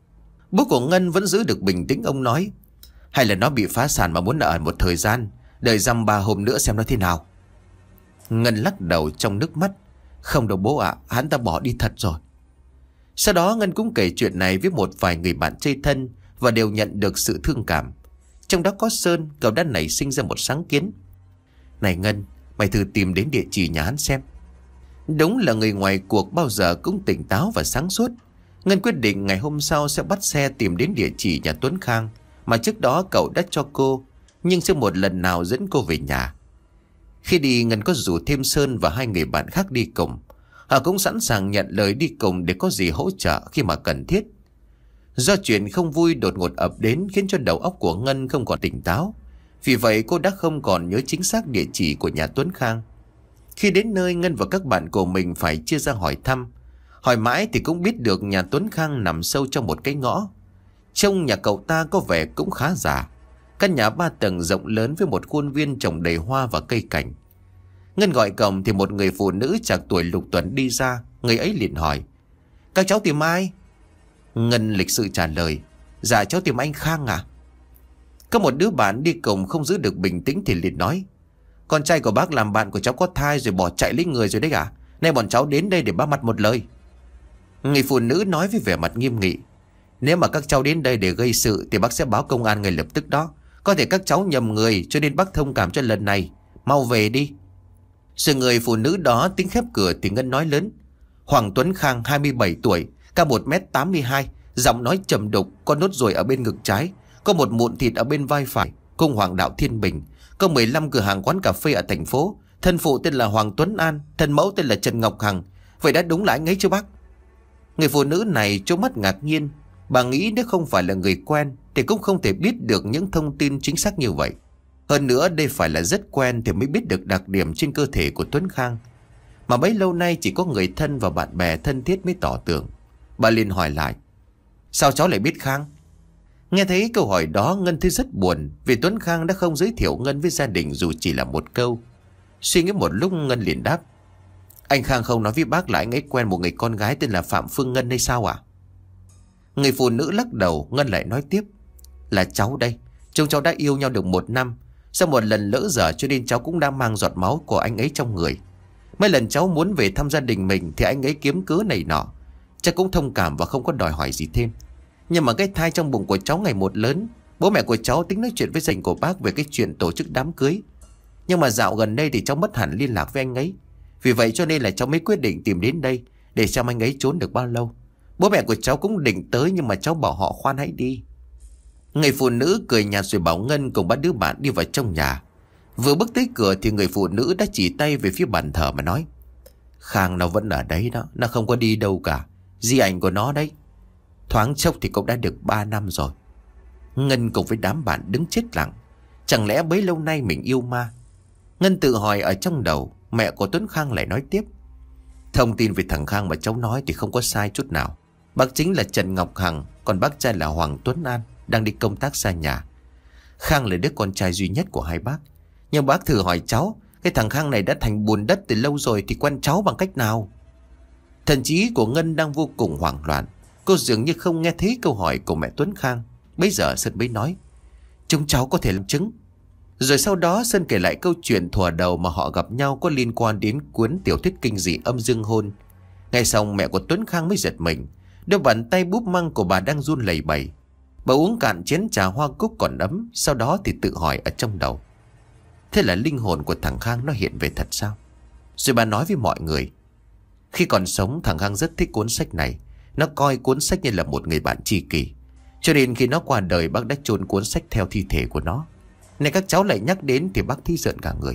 Speaker 1: Bố của Ngân vẫn giữ được bình tĩnh. Ông nói: hay là nó bị phá sản mà muốn ở một thời gian, đợi dăm ba hôm nữa xem nó thế nào. Ngân lắc đầu trong nước mắt: không đâu bố ạ, à, hắn ta bỏ đi thật rồi. Sau đó Ngân cũng kể chuyện này với một vài người bạn chơi thân và đều nhận được sự thương cảm. Trong đó có Sơn, cậu đã nảy sinh ra một sáng kiến: này Ngân, mày thử tìm đến địa chỉ nhà hắn xem. Đúng là người ngoài cuộc bao giờ cũng tỉnh táo và sáng suốt. Ngân quyết định ngày hôm sau sẽ bắt xe tìm đến địa chỉ nhà Tuấn Khang mà trước đó cậu đã cho cô, nhưng chưa một lần nào dẫn cô về nhà. Khi đi, Ngân có rủ thêm Sơn và hai người bạn khác đi cùng. Họ cũng sẵn sàng nhận lời đi cùng để có gì hỗ trợ khi mà cần thiết. Do chuyện không vui đột ngột ập đến khiến cho đầu óc của Ngân không còn tỉnh táo. Vì vậy cô đã không còn nhớ chính xác địa chỉ của nhà Tuấn Khang. Khi đến nơi, Ngân và các bạn của mình phải chia ra hỏi thăm. Hỏi mãi thì cũng biết được nhà Tuấn Khang nằm sâu trong một cái ngõ. Trông nhà cậu ta có vẻ cũng khá giả. Căn nhà ba tầng rộng lớn với một khuôn viên trồng đầy hoa và cây cảnh. Ngân gọi cổng thì một người phụ nữ trạc tuổi lục tuần đi ra. Người ấy liền hỏi: các cháu tìm ai? Ngân lịch sự trả lời: dạ cháu tìm anh Khang ạ. À? Có một đứa bạn đi cùng không giữ được bình tĩnh thì liền nói: con trai của bác làm bạn của cháu có thai rồi bỏ chạy lấy người rồi đấy à? Nay bọn cháu đến đây để bác mặt một lời. Người phụ nữ nói với vẻ mặt nghiêm nghị: nếu mà các cháu đến đây để gây sự thì bác sẽ báo công an ngay lập tức đó. Có thể các cháu nhầm người cho nên bác thông cảm cho lần này. Mau về đi. Rồi người phụ nữ đó tính khép cửa thì Ngân nói lớn: Hoàng Tuấn Khang, hai mươi bảy tuổi, cao một mét tám mươi hai, giọng nói trầm đục, có nốt ruồi ở bên ngực trái, có một mụn thịt ở bên vai phải, cung Hoàng đạo Thiên Bình, có mười lăm cửa hàng quán cà phê ở thành phố. Thân phụ tên là Hoàng Tuấn An, thân mẫu tên là Trần Ngọc Hằng. Vậy đã đúng là anh ấy chứ bác? Người phụ nữ này trố mắt ngạc nhiên. Bà nghĩ nếu không phải là người quen thì cũng không thể biết được những thông tin chính xác như vậy. Hơn nữa đây phải là rất quen thì mới biết được đặc điểm trên cơ thể của Tuấn Khang, mà bấy lâu nay chỉ có người thân và bạn bè thân thiết mới tỏ tưởng. Bà liền hỏi lại: sao cháu lại biết Khang? Nghe thấy câu hỏi đó, Ngân thấy rất buồn vì Tuấn Khang đã không giới thiệu Ngân với gia đình dù chỉ là một câu. Suy nghĩ một lúc, Ngân liền đáp: anh Khang không nói với bác là anh ấy quen một người con gái tên là Phạm Phương Ngân hay sao ạ? À? Người phụ nữ lắc đầu. Ngân lại nói tiếp: là cháu đây. Chúng cháu đã yêu nhau được một năm. Sau một lần lỡ dở cho nên cháu cũng đang mang giọt máu của anh ấy trong người. Mấy lần cháu muốn về thăm gia đình mình thì anh ấy kiếm cớ này nọ. Cháu cũng thông cảm và không có đòi hỏi gì thêm. Nhưng mà cái thai trong bụng của cháu ngày một lớn. Bố mẹ của cháu tính nói chuyện với gia đình của bác về cái chuyện tổ chức đám cưới. Nhưng mà dạo gần đây thì cháu mất hẳn liên lạc với anh ấy. Vì vậy cho nên là cháu mới quyết định tìm đến đây để xem anh ấy trốn được bao lâu. Bố mẹ của cháu cũng định tới nhưng mà cháu bảo họ khoan hãy đi. Người phụ nữ cười nhạt rồi bảo Ngân cùng ba đứa bạn đi vào trong nhà. Vừa bước tới cửa thì người phụ nữ đã chỉ tay về phía bàn thờ mà nói: Khang nó vẫn ở đấy đó, nó không có đi đâu cả. Di ảnh của nó đấy. Thoáng chốc thì cũng đã được ba năm rồi. Ngân cùng với đám bạn đứng chết lặng. Chẳng lẽ bấy lâu nay mình yêu ma? Ngân tự hỏi ở trong đầu. Mẹ của Tuấn Khang lại nói tiếp: Thông tin về thằng Khang mà cháu nói thì không có sai chút nào. Bác chính là Trần Ngọc Hằng, còn bác trai là Hoàng Tuấn An, đang đi công tác xa nhà. Khang là đứa con trai duy nhất của hai bác. Nhưng bác thử hỏi cháu, cái thằng Khang này đã thành bùn đất từ lâu rồi thì quen cháu bằng cách nào? Thần trí của Ngân đang vô cùng hoảng loạn. Cô dường như không nghe thấy câu hỏi của mẹ Tuấn Khang. Bây giờ Sơn mới nói: Chúng cháu có thể làm chứng. Rồi sau đó Sơn kể lại câu chuyện thuở đầu mà họ gặp nhau có liên quan đến cuốn tiểu thuyết kinh dị Âm Dương Hôn. Ngay xong mẹ của Tuấn Khang mới giật mình. Đôi bàn tay búp măng của bà đang run lẩy bẩy. Bà uống cạn chén trà hoa cúc còn ấm. Sau đó thì tự hỏi ở trong đầu: Thế là linh hồn của thằng Khang nó hiện về thật sao? Rồi bà nói với mọi người: Khi còn sống thằng Khang rất thích cuốn sách này. Nó coi cuốn sách như là một người bạn tri kỷ. Cho nên khi nó qua đời bác đã chôn cuốn sách theo thi thể của nó. Này các cháu lại nhắc đến thì bác thấy giận cả người.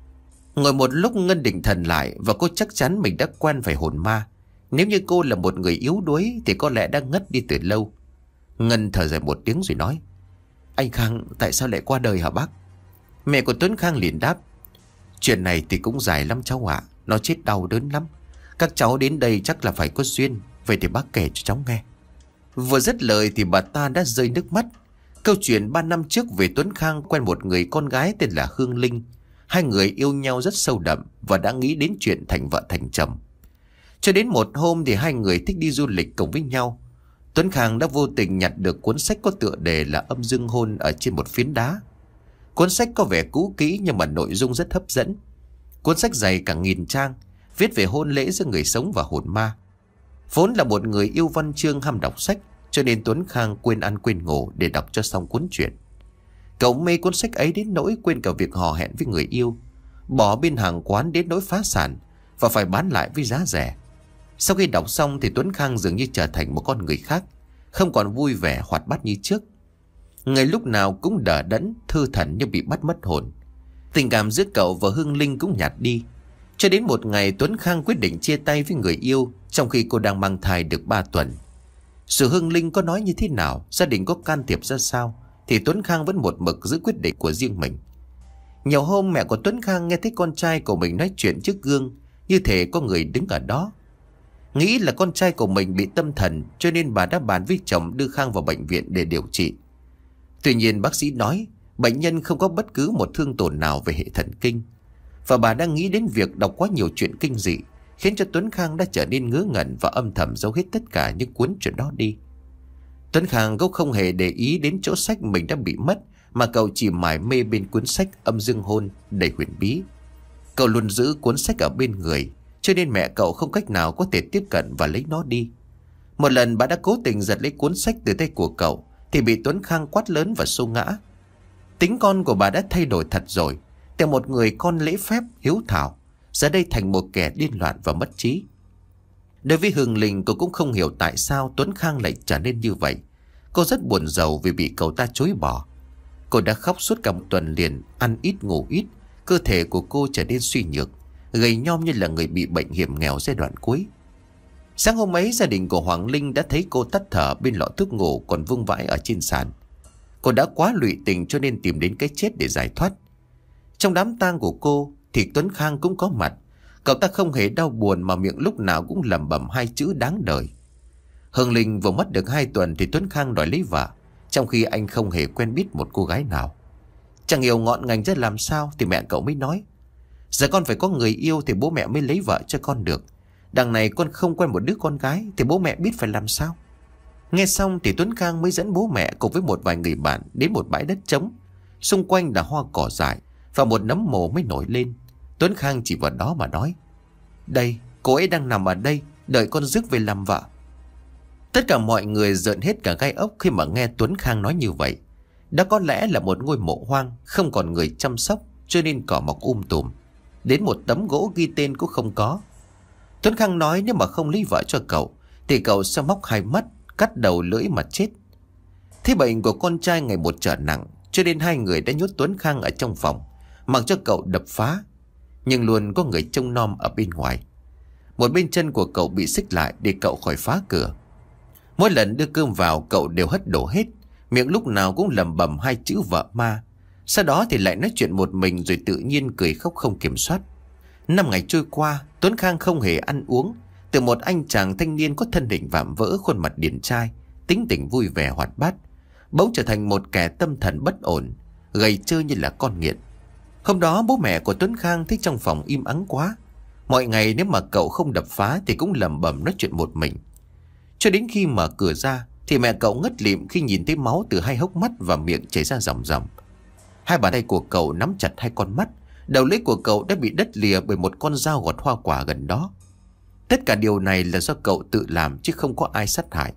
Speaker 1: Ngồi một lúc Ngân định thần lại. Và cô chắc chắn mình đã quen phải hồn ma. Nếu như cô là một người yếu đuối thì có lẽ đã ngất đi từ lâu. Ngân thở dài một tiếng rồi nói: Anh Khang tại sao lại qua đời hả bác? Mẹ của Tuấn Khang liền đáp: Chuyện này thì cũng dài lắm cháu ạ. Nó chết đau đớn lắm. Các cháu đến đây chắc là phải có duyên. Vậy thì bác kể cho cháu nghe. Vừa dứt lời thì bà ta đã rơi nước mắt. Câu chuyện ba năm trước về Tuấn Khang quen một người con gái tên là Hương Linh. Hai người yêu nhau rất sâu đậm và đã nghĩ đến chuyện thành vợ thành chồng. Cho đến một hôm thì hai người thích đi du lịch cùng với nhau. Tuấn Khang đã vô tình nhặt được cuốn sách có tựa đề là Âm Dương Hôn ở trên một phiến đá. Cuốn sách có vẻ cũ kỹ nhưng mà nội dung rất hấp dẫn. Cuốn sách dày cả nghìn trang, viết về hôn lễ giữa người sống và hồn ma. Vốn là một người yêu văn chương ham đọc sách, cho nên Tuấn Khang quên ăn quên ngủ để đọc cho xong cuốn truyện. Cậu mê cuốn sách ấy đến nỗi quên cả việc hò hẹn với người yêu, bỏ bên hàng quán đến nỗi phá sản và phải bán lại với giá rẻ. Sau khi đọc xong thì Tuấn Khang dường như trở thành một con người khác, không còn vui vẻ hoạt bát như trước. Người lúc nào cũng đờ đẫn, thư thẩn như bị bắt mất hồn. Tình cảm giữa cậu và Hương Linh cũng nhạt đi. Cho đến một ngày Tuấn Khang quyết định chia tay với người yêu trong khi cô đang mang thai được ba tuần. Sự Hương Linh có nói như thế nào, gia đình có can thiệp ra sao, thì Tuấn Khang vẫn một mực giữ quyết định của riêng mình. Nhiều hôm mẹ của Tuấn Khang nghe thấy con trai của mình nói chuyện trước gương, như thể có người đứng ở đó. Nghĩ là con trai của mình bị tâm thần, cho nên bà đã bàn với chồng đưa Khang vào bệnh viện để điều trị. Tuy nhiên bác sĩ nói bệnh nhân không có bất cứ một thương tổn nào về hệ thần kinh. Và bà đang nghĩ đến việc đọc quá nhiều chuyện kinh dị, khiến cho Tuấn Khang đã trở nên ngớ ngẩn và âm thầm giấu hết tất cả những cuốn chuyện đó đi. Tuấn Khang cũng không hề để ý đến chỗ sách mình đã bị mất, mà cậu chỉ mải mê bên cuốn sách Âm Dương Hôn đầy huyền bí. Cậu luôn giữ cuốn sách ở bên người, cho nên mẹ cậu không cách nào có thể tiếp cận và lấy nó đi. Một lần bà đã cố tình giật lấy cuốn sách từ tay của cậu thì bị Tuấn Khang quát lớn và xô ngã. Tính con của bà đã thay đổi thật rồi, từ một người con lễ phép hiếu thảo giờ đây thành một kẻ điên loạn và mất trí. Đối với Hương Linh, cô cũng không hiểu tại sao Tuấn Khang lại trở nên như vậy. Cô rất buồn rầu vì bị cậu ta chối bỏ. Cô đã khóc suốt cả một tuần liền, ăn ít ngủ ít. Cơ thể của cô trở nên suy nhược, gầy nhom như là người bị bệnh hiểm nghèo giai đoạn cuối. Sáng hôm ấy gia đình của Hoàng Linh đã thấy cô tắt thở bên lọ thuốc ngủ còn vương vãi ở trên sàn. Cô đã quá lụy tình cho nên tìm đến cái chết để giải thoát. Trong đám tang của cô thì Tuấn Khang cũng có mặt. Cậu ta không hề đau buồn mà miệng lúc nào cũng lẩm bẩm hai chữ đáng đời. Hương Linh vừa mất được hai tuần thì Tuấn Khang đòi lấy vợ, trong khi anh không hề quen biết một cô gái nào. Chẳng hiểu ngọn ngành ra làm sao thì mẹ cậu mới nói: giờ con phải có người yêu thì bố mẹ mới lấy vợ cho con được. Đằng này con không quen một đứa con gái thì bố mẹ biết phải làm sao. Nghe xong thì Tuấn Khang mới dẫn bố mẹ cùng với một vài người bạn đến một bãi đất trống. Xung quanh là hoa cỏ dại và một nấm mồ mới nổi lên. Tuấn Khang chỉ vào đó mà nói: đây, cô ấy đang nằm ở đây, đợi con rước về làm vợ. Tất cả mọi người rợn hết cả gai ốc khi mà nghe Tuấn Khang nói như vậy. Đó có lẽ là một ngôi mộ hoang, không còn người chăm sóc, cho nên cỏ mọc um tùm. Đến một tấm gỗ ghi tên cũng không có. Tuấn Khang nói nếu mà không lấy vợ cho cậu thì cậu sẽ móc hai mắt, cắt đầu lưỡi mà chết. Thế bệnh của con trai ngày một trở nặng, cho nên hai người đã nhốt Tuấn Khang ở trong phòng, mặc cho cậu đập phá. Nhưng luôn có người trông nom ở bên ngoài. Một bên chân của cậu bị xích lại để cậu khỏi phá cửa. Mỗi lần đưa cơm vào cậu đều hất đổ hết, miệng lúc nào cũng lẩm bẩm hai chữ vợ ma. Sau đó thì lại nói chuyện một mình, rồi tự nhiên cười khóc không kiểm soát. Năm ngày trôi qua, Tuấn Khang không hề ăn uống. Từ một anh chàng thanh niên có thân hình vạm vỡ, khuôn mặt điển trai, tính tình vui vẻ hoạt bát, bỗng trở thành một kẻ tâm thần bất ổn, gầy trơ như là con nghiện. Hôm đó bố mẹ của Tuấn Khang thấy trong phòng im ắng quá. Mọi ngày nếu mà cậu không đập phá thì cũng lẩm bẩm nói chuyện một mình. Cho đến khi mở cửa ra thì mẹ cậu ngất lịm khi nhìn thấy máu từ hai hốc mắt và miệng chảy ra ròng ròng. Hai bàn tay của cậu nắm chặt hai con mắt. Đầu lưỡi của cậu đã bị đứt lìa bởi một con dao gọt hoa quả gần đó. Tất cả điều này là do cậu tự làm chứ không có ai sát hại.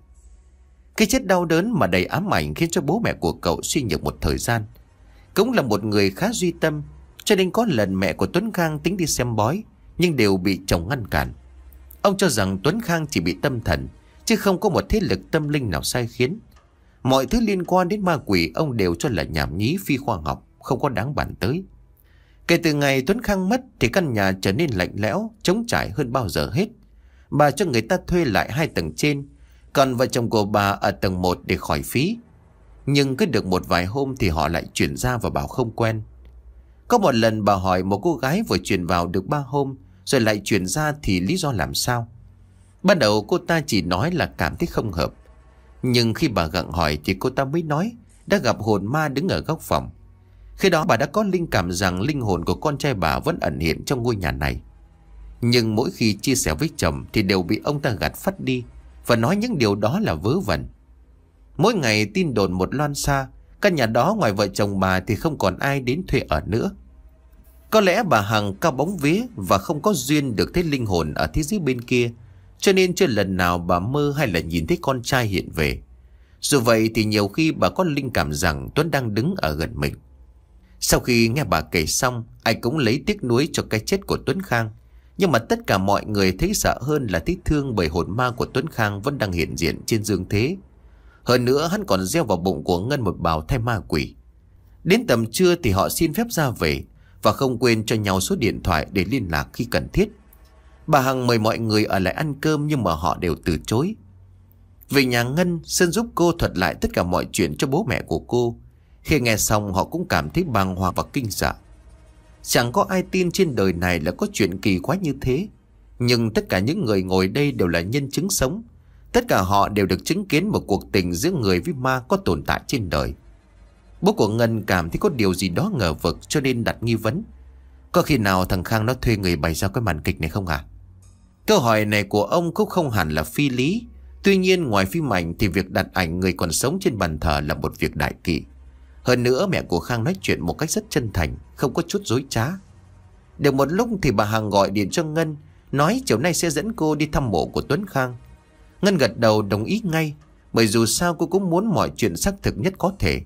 Speaker 1: Cái chết đau đớn mà đầy ám ảnh khiến cho bố mẹ của cậu suy nhược một thời gian. Cũng là một người khá duy tâm, cho nên có lần mẹ của Tuấn Khang tính đi xem bói, nhưng đều bị chồng ngăn cản. Ông cho rằng Tuấn Khang chỉ bị tâm thần, chứ không có một thế lực tâm linh nào sai khiến. Mọi thứ liên quan đến ma quỷ ông đều cho là nhảm nhí phi khoa học, không có đáng bàn tới. Kể từ ngày Tuấn Khang mất thì căn nhà trở nên lạnh lẽo, trống trải hơn bao giờ hết. Bà cho người ta thuê lại hai tầng trên, còn vợ chồng của bà ở tầng một để khỏi phí. Nhưng cứ được một vài hôm thì họ lại chuyển ra và bảo không quen. Có một lần bà hỏi một cô gái vừa chuyển vào được ba hôm rồi lại chuyển ra thì lý do làm sao. Ban đầu cô ta chỉ nói là cảm thấy không hợp. Nhưng khi bà gặng hỏi thì cô ta mới nói đã gặp hồn ma đứng ở góc phòng. Khi đó bà đã có linh cảm rằng linh hồn của con trai bà vẫn ẩn hiện trong ngôi nhà này. Nhưng mỗi khi chia sẻ với chồng thì đều bị ông ta gạt phắt đi và nói những điều đó là vớ vẩn. Mỗi ngày tin đồn một loan xa, căn nhà đó ngoài vợ chồng bà thì không còn ai đến thuê ở nữa. Có lẽ bà Hằng cao bóng vía và không có duyên được thấy linh hồn ở thế giới bên kia, cho nên chưa lần nào bà mơ hay là nhìn thấy con trai hiện về. Dù vậy thì nhiều khi bà có linh cảm rằng Tuấn đang đứng ở gần mình. Sau khi nghe bà kể xong, ai cũng lấy tiếc nuối cho cái chết của Tuấn Khang. Nhưng mà tất cả mọi người thấy sợ hơn là thấy thương bởi hồn ma của Tuấn Khang vẫn đang hiện diện trên dương thế. Hơn nữa hắn còn gieo vào bụng của Ngân một bào thai ma quỷ. Đến tầm trưa thì họ xin phép ra về và không quên cho nhau số điện thoại để liên lạc khi cần thiết. Bà Hằng mời mọi người ở lại ăn cơm nhưng mà họ đều từ chối. Về nhà Ngân, Sơn giúp cô thuật lại tất cả mọi chuyện cho bố mẹ của cô. Khi nghe xong họ cũng cảm thấy bàng hoàng và kinh sợ. Chẳng có ai tin trên đời này là có chuyện kỳ quái như thế. Nhưng tất cả những người ngồi đây đều là nhân chứng sống. Tất cả họ đều được chứng kiến một cuộc tình giữa người với ma có tồn tại trên đời. Bố của Ngân cảm thấy có điều gì đó ngờ vực cho nên đặt nghi vấn. Có khi nào thằng Khang nó thuê người bày ra cái màn kịch này không à? Câu hỏi này của ông cũng không hẳn là phi lý. Tuy nhiên ngoài phim ảnh thì việc đặt ảnh người còn sống trên bàn thờ là một việc đại kỵ. Hơn nữa mẹ của Khang nói chuyện một cách rất chân thành, không có chút dối trá. Được một lúc thì bà Hằng gọi điện cho Ngân, nói chiều nay sẽ dẫn cô đi thăm mộ của Tuấn Khang. Ngân gật đầu đồng ý ngay, bởi dù sao cô cũng muốn mọi chuyện xác thực nhất có thể.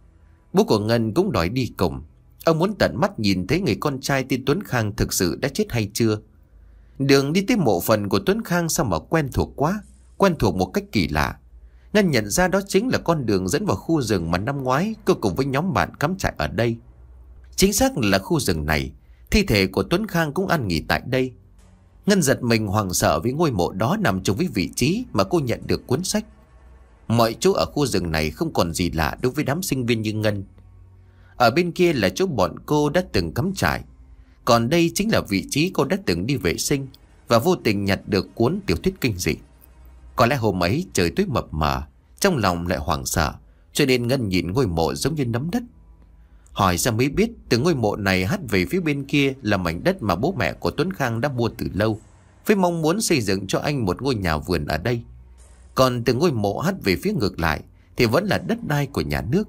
Speaker 1: Bố của Ngân cũng đòi đi cùng. Ông muốn tận mắt nhìn thấy người con trai tên Tuấn Khang thực sự đã chết hay chưa. Đường đi tới mộ phần của Tuấn Khang sao mà quen thuộc quá, quen thuộc một cách kỳ lạ. Ngân nhận ra đó chính là con đường dẫn vào khu rừng mà năm ngoái cô cùng với nhóm bạn cắm trại ở đây. Chính xác là khu rừng này, thi thể của Tuấn Khang cũng ăn nghỉ tại đây. Ngân giật mình hoảng sợ vì ngôi mộ đó nằm trùng với vị trí mà cô nhận được cuốn sách. Mọi chỗ ở khu rừng này không còn gì lạ đối với đám sinh viên như Ngân. Ở bên kia là chỗ bọn cô đã từng cắm trại. Còn đây chính là vị trí cô đã từng đi vệ sinh và vô tình nhặt được cuốn tiểu thuyết kinh dị. Có lẽ hôm ấy trời tối mập mờ, trong lòng lại hoảng sợ, cho nên Ngân nhìn ngôi mộ giống như nấm đất. Hỏi ra mới biết từ ngôi mộ này hắt về phía bên kia là mảnh đất mà bố mẹ của Tuấn Khang đã mua từ lâu, với mong muốn xây dựng cho anh một ngôi nhà vườn ở đây. Còn từ ngôi mộ hắt về phía ngược lại thì vẫn là đất đai của nhà nước.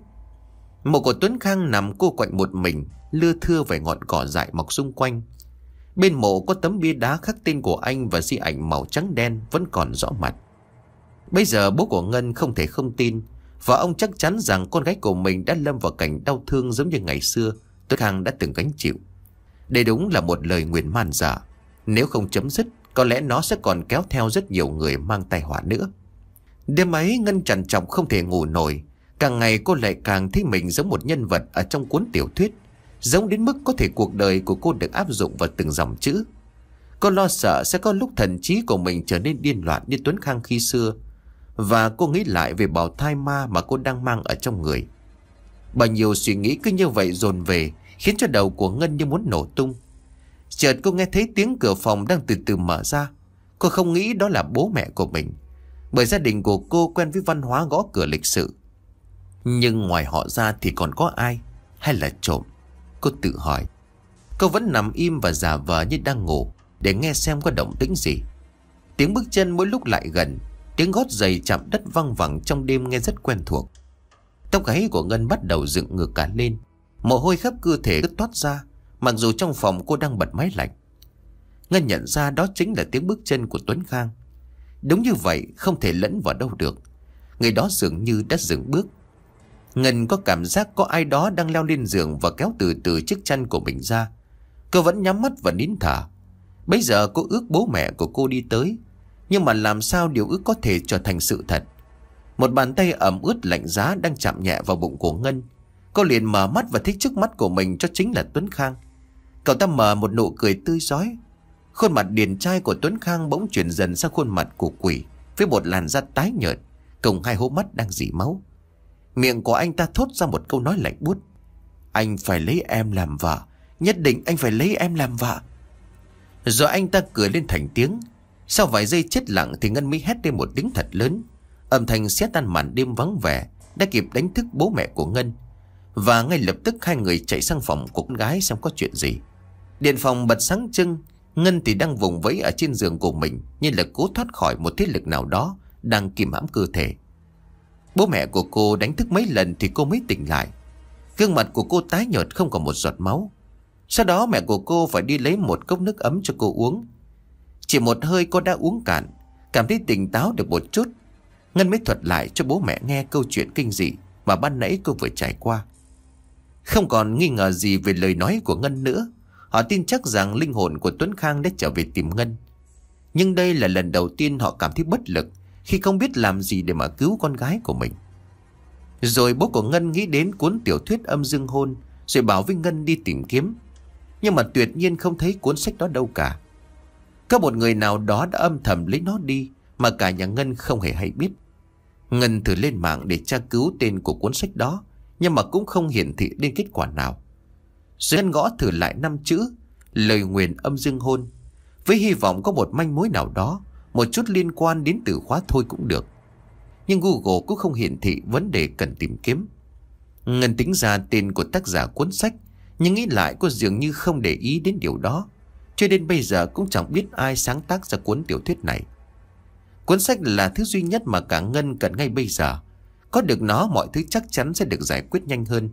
Speaker 1: Mộ của Tuấn Khang nằm cô quạnh một mình, lưa thưa vài ngọn cỏ dại mọc xung quanh. Bên mộ có tấm bia đá khắc tên của anh và di ảnh màu trắng đen vẫn còn rõ mặt. Bây giờ bố của Ngân không thể không tin, và ông chắc chắn rằng con gái của mình đã lâm vào cảnh đau thương giống như ngày xưa Tuấn Khang đã từng gánh chịu. Đây đúng là một lời nguyền man dở. Nếu không chấm dứt, có lẽ nó sẽ còn kéo theo rất nhiều người mang tai họa nữa. Đêm ấy Ngân trằn trọc không thể ngủ nổi. Càng ngày cô lại càng thấy mình giống một nhân vật ở trong cuốn tiểu thuyết, giống đến mức có thể cuộc đời của cô được áp dụng vào từng dòng chữ. Cô lo sợ sẽ có lúc thần trí của mình trở nên điên loạn như Tuấn Khang khi xưa. Và cô nghĩ lại về bào thai ma mà cô đang mang ở trong người. Bao nhiêu suy nghĩ cứ như vậy dồn về, khiến cho đầu của Ngân như muốn nổ tung. Chợt cô nghe thấy tiếng cửa phòng đang từ từ mở ra. Cô không nghĩ đó là bố mẹ của mình, bởi gia đình của cô quen với văn hóa gõ cửa lịch sự. Nhưng ngoài họ ra thì còn có ai? Hay là trộm? Cô tự hỏi. Cô vẫn nằm im và giả vờ như đang ngủ, để nghe xem có động tĩnh gì. Tiếng bước chân mỗi lúc lại gần, tiếng gót giày chạm đất văng vẳng trong đêm nghe rất quen thuộc. Tóc gáy của Ngân bắt đầu dựng ngược cả lên, mồ hôi khắp cơ thể cứ toát ra, mặc dù trong phòng cô đang bật máy lạnh. Ngân nhận ra đó chính là tiếng bước chân của Tuấn Khang. Đúng như vậy, không thể lẫn vào đâu được. Người đó dường như đã dừng bước. Ngân có cảm giác có ai đó đang leo lên giường và kéo từ từ chiếc chăn của mình ra. Cô vẫn nhắm mắt và nín thở. Bây giờ cô ước bố mẹ của cô đi tới, nhưng mà làm sao điều ước có thể trở thành sự thật? Một bàn tay ẩm ướt lạnh giá đang chạm nhẹ vào bụng của Ngân. Cô liền mở mắt và thấy trước mắt của mình cho chính là Tuấn Khang. Cậu ta mở một nụ cười tươi rói. Khuôn mặt điển trai của Tuấn Khang bỗng chuyển dần sang khuôn mặt của quỷ, với một làn da tái nhợt cùng hai hốc mắt đang rỉ máu. Miệng của anh ta thốt ra một câu nói lạnh buốt. Anh phải lấy em làm vợ, nhất định anh phải lấy em làm vợ. Rồi anh ta cười lên thành tiếng. Sau vài giây chết lặng thì Ngân mới hét lên một tiếng thật lớn. Âm thanh xé tan màn đêm vắng vẻ đã kịp đánh thức bố mẹ của Ngân. Và ngay lập tức hai người chạy sang phòng của con gái xem có chuyện gì. Điện phòng bật sáng trưng. Ngân thì đang vùng vẫy ở trên giường của mình, như là cố thoát khỏi một thế lực nào đó đang kìm hãm cơ thể. Bố mẹ của cô đánh thức mấy lần thì cô mới tỉnh lại. Gương mặt của cô tái nhợt không còn một giọt máu. Sau đó mẹ của cô phải đi lấy một cốc nước ấm cho cô uống. Chỉ một hơi cô đã uống cạn, cảm thấy tỉnh táo được một chút. Ngân mới thuật lại cho bố mẹ nghe câu chuyện kinh dị mà ban nãy cô vừa trải qua. Không còn nghi ngờ gì về lời nói của Ngân nữa. Họ tin chắc rằng linh hồn của Tuấn Khang đã trở về tìm Ngân. Nhưng đây là lần đầu tiên họ cảm thấy bất lực khi không biết làm gì để mà cứu con gái của mình. Rồi bố của Ngân nghĩ đến cuốn tiểu thuyết Âm Dương Hôn, rồi bảo với Ngân đi tìm kiếm. Nhưng mà tuyệt nhiên không thấy cuốn sách đó đâu cả. Có một người nào đó đã âm thầm lấy nó đi mà cả nhà Ngân không hề hay biết. Ngân thử lên mạng để tra cứu tên của cuốn sách đó, nhưng mà cũng không hiển thị lên kết quả nào. Rồi Ngân gõ thử lại năm chữ lời nguyền âm dương hôn, với hy vọng có một manh mối nào đó, một chút liên quan đến từ khóa thôi cũng được. Nhưng Google cũng không hiển thị vấn đề cần tìm kiếm. Ngân tính ra tên của tác giả cuốn sách, nhưng nghĩ lại cô dường như không để ý đến điều đó, cho đến bây giờ cũng chẳng biết ai sáng tác ra cuốn tiểu thuyết này. Cuốn sách là thứ duy nhất mà cả Ngân cần ngay bây giờ. Có được nó mọi thứ chắc chắn sẽ được giải quyết nhanh hơn.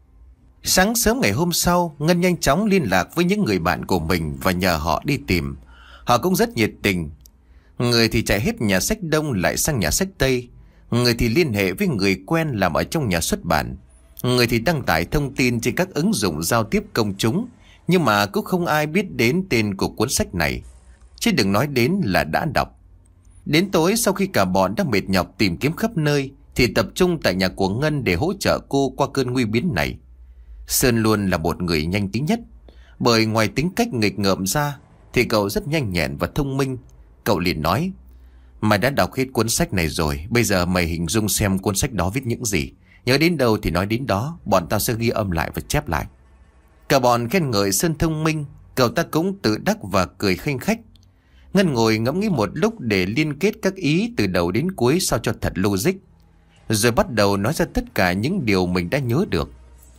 Speaker 1: Sáng sớm ngày hôm sau, Ngân nhanh chóng liên lạc với những người bạn của mình và nhờ họ đi tìm. Họ cũng rất nhiệt tình. Người thì chạy hết nhà sách Đông lại sang nhà sách Tây. Người thì liên hệ với người quen làm ở trong nhà xuất bản. Người thì đăng tải thông tin trên các ứng dụng giao tiếp công chúng. Nhưng mà cũng không ai biết đến tên của cuốn sách này, chứ đừng nói đến là đã đọc. Đến tối, sau khi cả bọn đã mệt nhọc tìm kiếm khắp nơi, thì tập trung tại nhà của Ngân để hỗ trợ cô qua cơn nguy biến này. Sơn luôn là một người nhanh tính nhất, bởi ngoài tính cách nghịch ngợm ra thì cậu rất nhanh nhẹn và thông minh. Cậu liền nói: Mày đã đọc hết cuốn sách này rồi, bây giờ mày hình dung xem cuốn sách đó viết những gì. Nhớ đến đâu thì nói đến đó, bọn tao sẽ ghi âm lại và chép lại. Cả bọn khen ngợi Sơn thông minh, cậu ta cũng tự đắc và cười khinh khách. Ngân ngồi ngẫm nghĩ một lúc để liên kết các ý từ đầu đến cuối sao cho thật logic, rồi bắt đầu nói ra tất cả những điều mình đã nhớ được.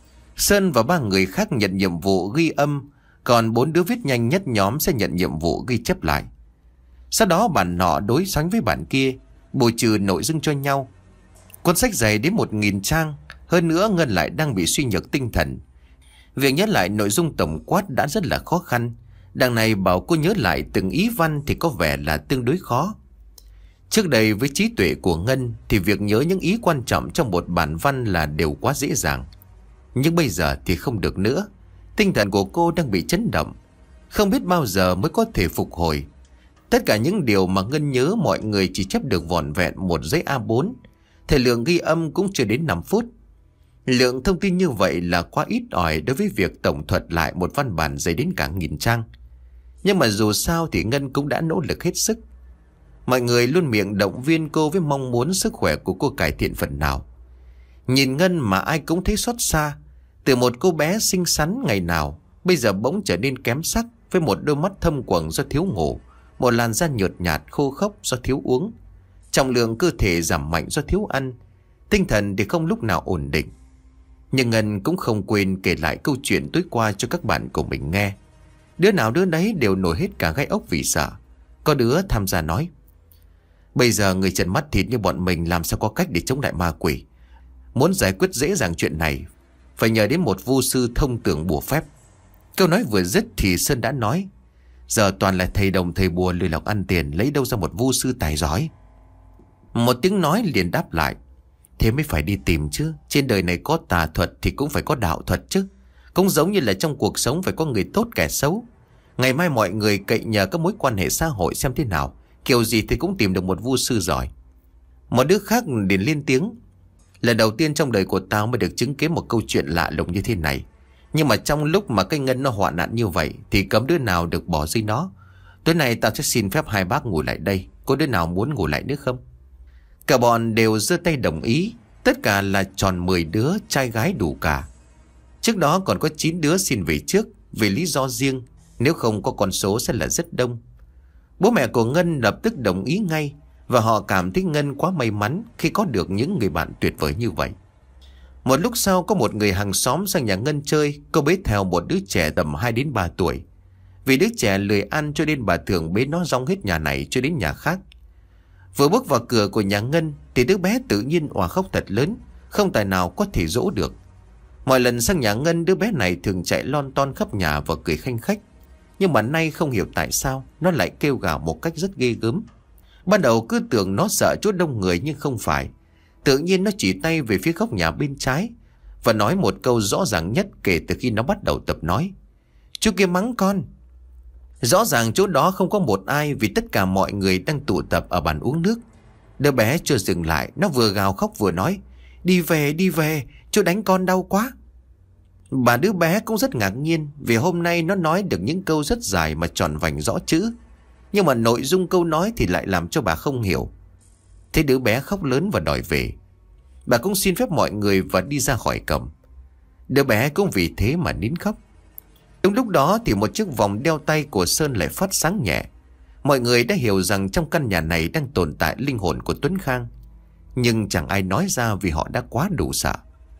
Speaker 1: Sơn và ba người khác nhận nhiệm vụ ghi âm, còn bốn đứa viết nhanh nhất nhóm sẽ nhận nhiệm vụ ghi chép lại. Sau đó bản nọ đối sánh với bản kia, bù trừ nội dung cho nhau. Cuốn sách dày đến một nghìn trang, hơn nữa Ngân lại đang bị suy nhược tinh thần. Việc nhớ lại nội dung tổng quát đã rất là khó khăn. Đằng này bảo cô nhớ lại từng ý văn thì có vẻ là tương đối khó. Trước đây với trí tuệ của Ngân thì việc nhớ những ý quan trọng trong một bản văn là đều quá dễ dàng. Nhưng bây giờ thì không được nữa. Tinh thần của cô đang bị chấn động, không biết bao giờ mới có thể phục hồi. Tất cả những điều mà Ngân nhớ mọi người chỉ chép được vỏn vẹn một giấy a bốn. Thời lượng ghi âm cũng chưa đến năm phút. Lượng thông tin như vậy là quá ít ỏi đối với việc tổng thuật lại một văn bản dày đến cả nghìn trang. Nhưng mà dù sao thì Ngân cũng đã nỗ lực hết sức. Mọi người luôn miệng động viên cô với mong muốn sức khỏe của cô cải thiện phần nào. Nhìn Ngân mà ai cũng thấy xót xa. Từ một cô bé xinh xắn ngày nào, bây giờ bỗng trở nên kém sắc, với một đôi mắt thâm quầng do thiếu ngủ, một làn da nhợt nhạt khô khốc do thiếu uống, trọng lượng cơ thể giảm mạnh do thiếu ăn, tinh thần thì không lúc nào ổn định. Nhưng Ngân cũng không quên kể lại câu chuyện tối qua cho các bạn của mình nghe. Đứa nào đứa đấy đều nổi hết cả gai ốc vì sợ. Có đứa tham gia nói: bây giờ người trần mắt thịt như bọn mình làm sao có cách để chống lại ma quỷ. Muốn giải quyết dễ dàng chuyện này phải nhờ đến một vu sư thông tưởng bùa phép. Câu nói vừa dứt thì Sơn đã nói: giờ toàn là thầy đồng thầy bùa lừa lọc ăn tiền, lấy đâu ra một vu sư tài giỏi. Một tiếng nói liền đáp lại: thế mới phải đi tìm chứ. Trên đời này có tà thuật thì cũng phải có đạo thuật chứ. Cũng giống như là trong cuộc sống phải có người tốt kẻ xấu. Ngày mai mọi người cậy nhờ các mối quan hệ xã hội xem thế nào, kiểu gì thì cũng tìm được một vu sư giỏi. Một đứa khác liền lên tiếng: lần đầu tiên trong đời của tao mới được chứng kiến một câu chuyện lạ lùng như thế này. Nhưng mà trong lúc mà cái Ngân nó hoạn nạn như vậy thì cấm đứa nào được bỏ rơi nó. Tối nay tao sẽ xin phép hai bác ngủ lại đây. Có đứa nào muốn ngủ lại nữa không? Cả bọn đều giơ tay đồng ý. Tất cả là tròn mười đứa, trai gái đủ cả. Trước đó còn có chín đứa xin về trước vì lý do riêng, nếu không có con số sẽ là rất đông. Bố mẹ của Ngân lập tức đồng ý ngay, và họ cảm thấy Ngân quá may mắn khi có được những người bạn tuyệt vời như vậy. Một lúc sau có một người hàng xóm sang nhà Ngân chơi. Cô bế theo một đứa trẻ tầm hai đến ba tuổi. Vì đứa trẻ lười ăn cho nên bà thường bế nó rong hết nhà này cho đến nhà khác. Vừa bước vào cửa của nhà Ngân thì đứa bé tự nhiên òa khóc thật lớn, không tài nào có thể dỗ được. Mọi lần sang nhà Ngân, đứa bé này thường chạy lon ton khắp nhà và cười khanh khách. Nhưng mà nay không hiểu tại sao nó lại kêu gào một cách rất ghê gớm. Ban đầu cứ tưởng nó sợ chỗ đông người nhưng không phải. Tự nhiên nó chỉ tay về phía góc nhà bên trái và nói một câu rõ ràng nhất kể từ khi nó bắt đầu tập nói: chú kia mắng con. Rõ ràng chỗ đó không có một ai vì tất cả mọi người đang tụ tập ở bàn uống nước. Đứa bé chưa dừng lại, nó vừa gào khóc vừa nói: đi về, đi về, chú đánh con đau quá. Bà đứa bé cũng rất ngạc nhiên vì hôm nay nó nói được những câu rất dài mà tròn vành rõ chữ. Nhưng mà nội dung câu nói thì lại làm cho bà không hiểu. Thế đứa bé khóc lớn và đòi về. Bà cũng xin phép mọi người và đi ra khỏi cổng. Đứa bé cũng vì thế mà nín khóc. Đúng lúc đó thì một chiếc vòng đeo tay của Sơn lại phát sáng nhẹ. Mọi người đã hiểu rằng trong căn nhà này đang tồn tại linh hồn của Tuấn Khang. Nhưng chẳng ai nói ra vì họ đã quá đủ sợ.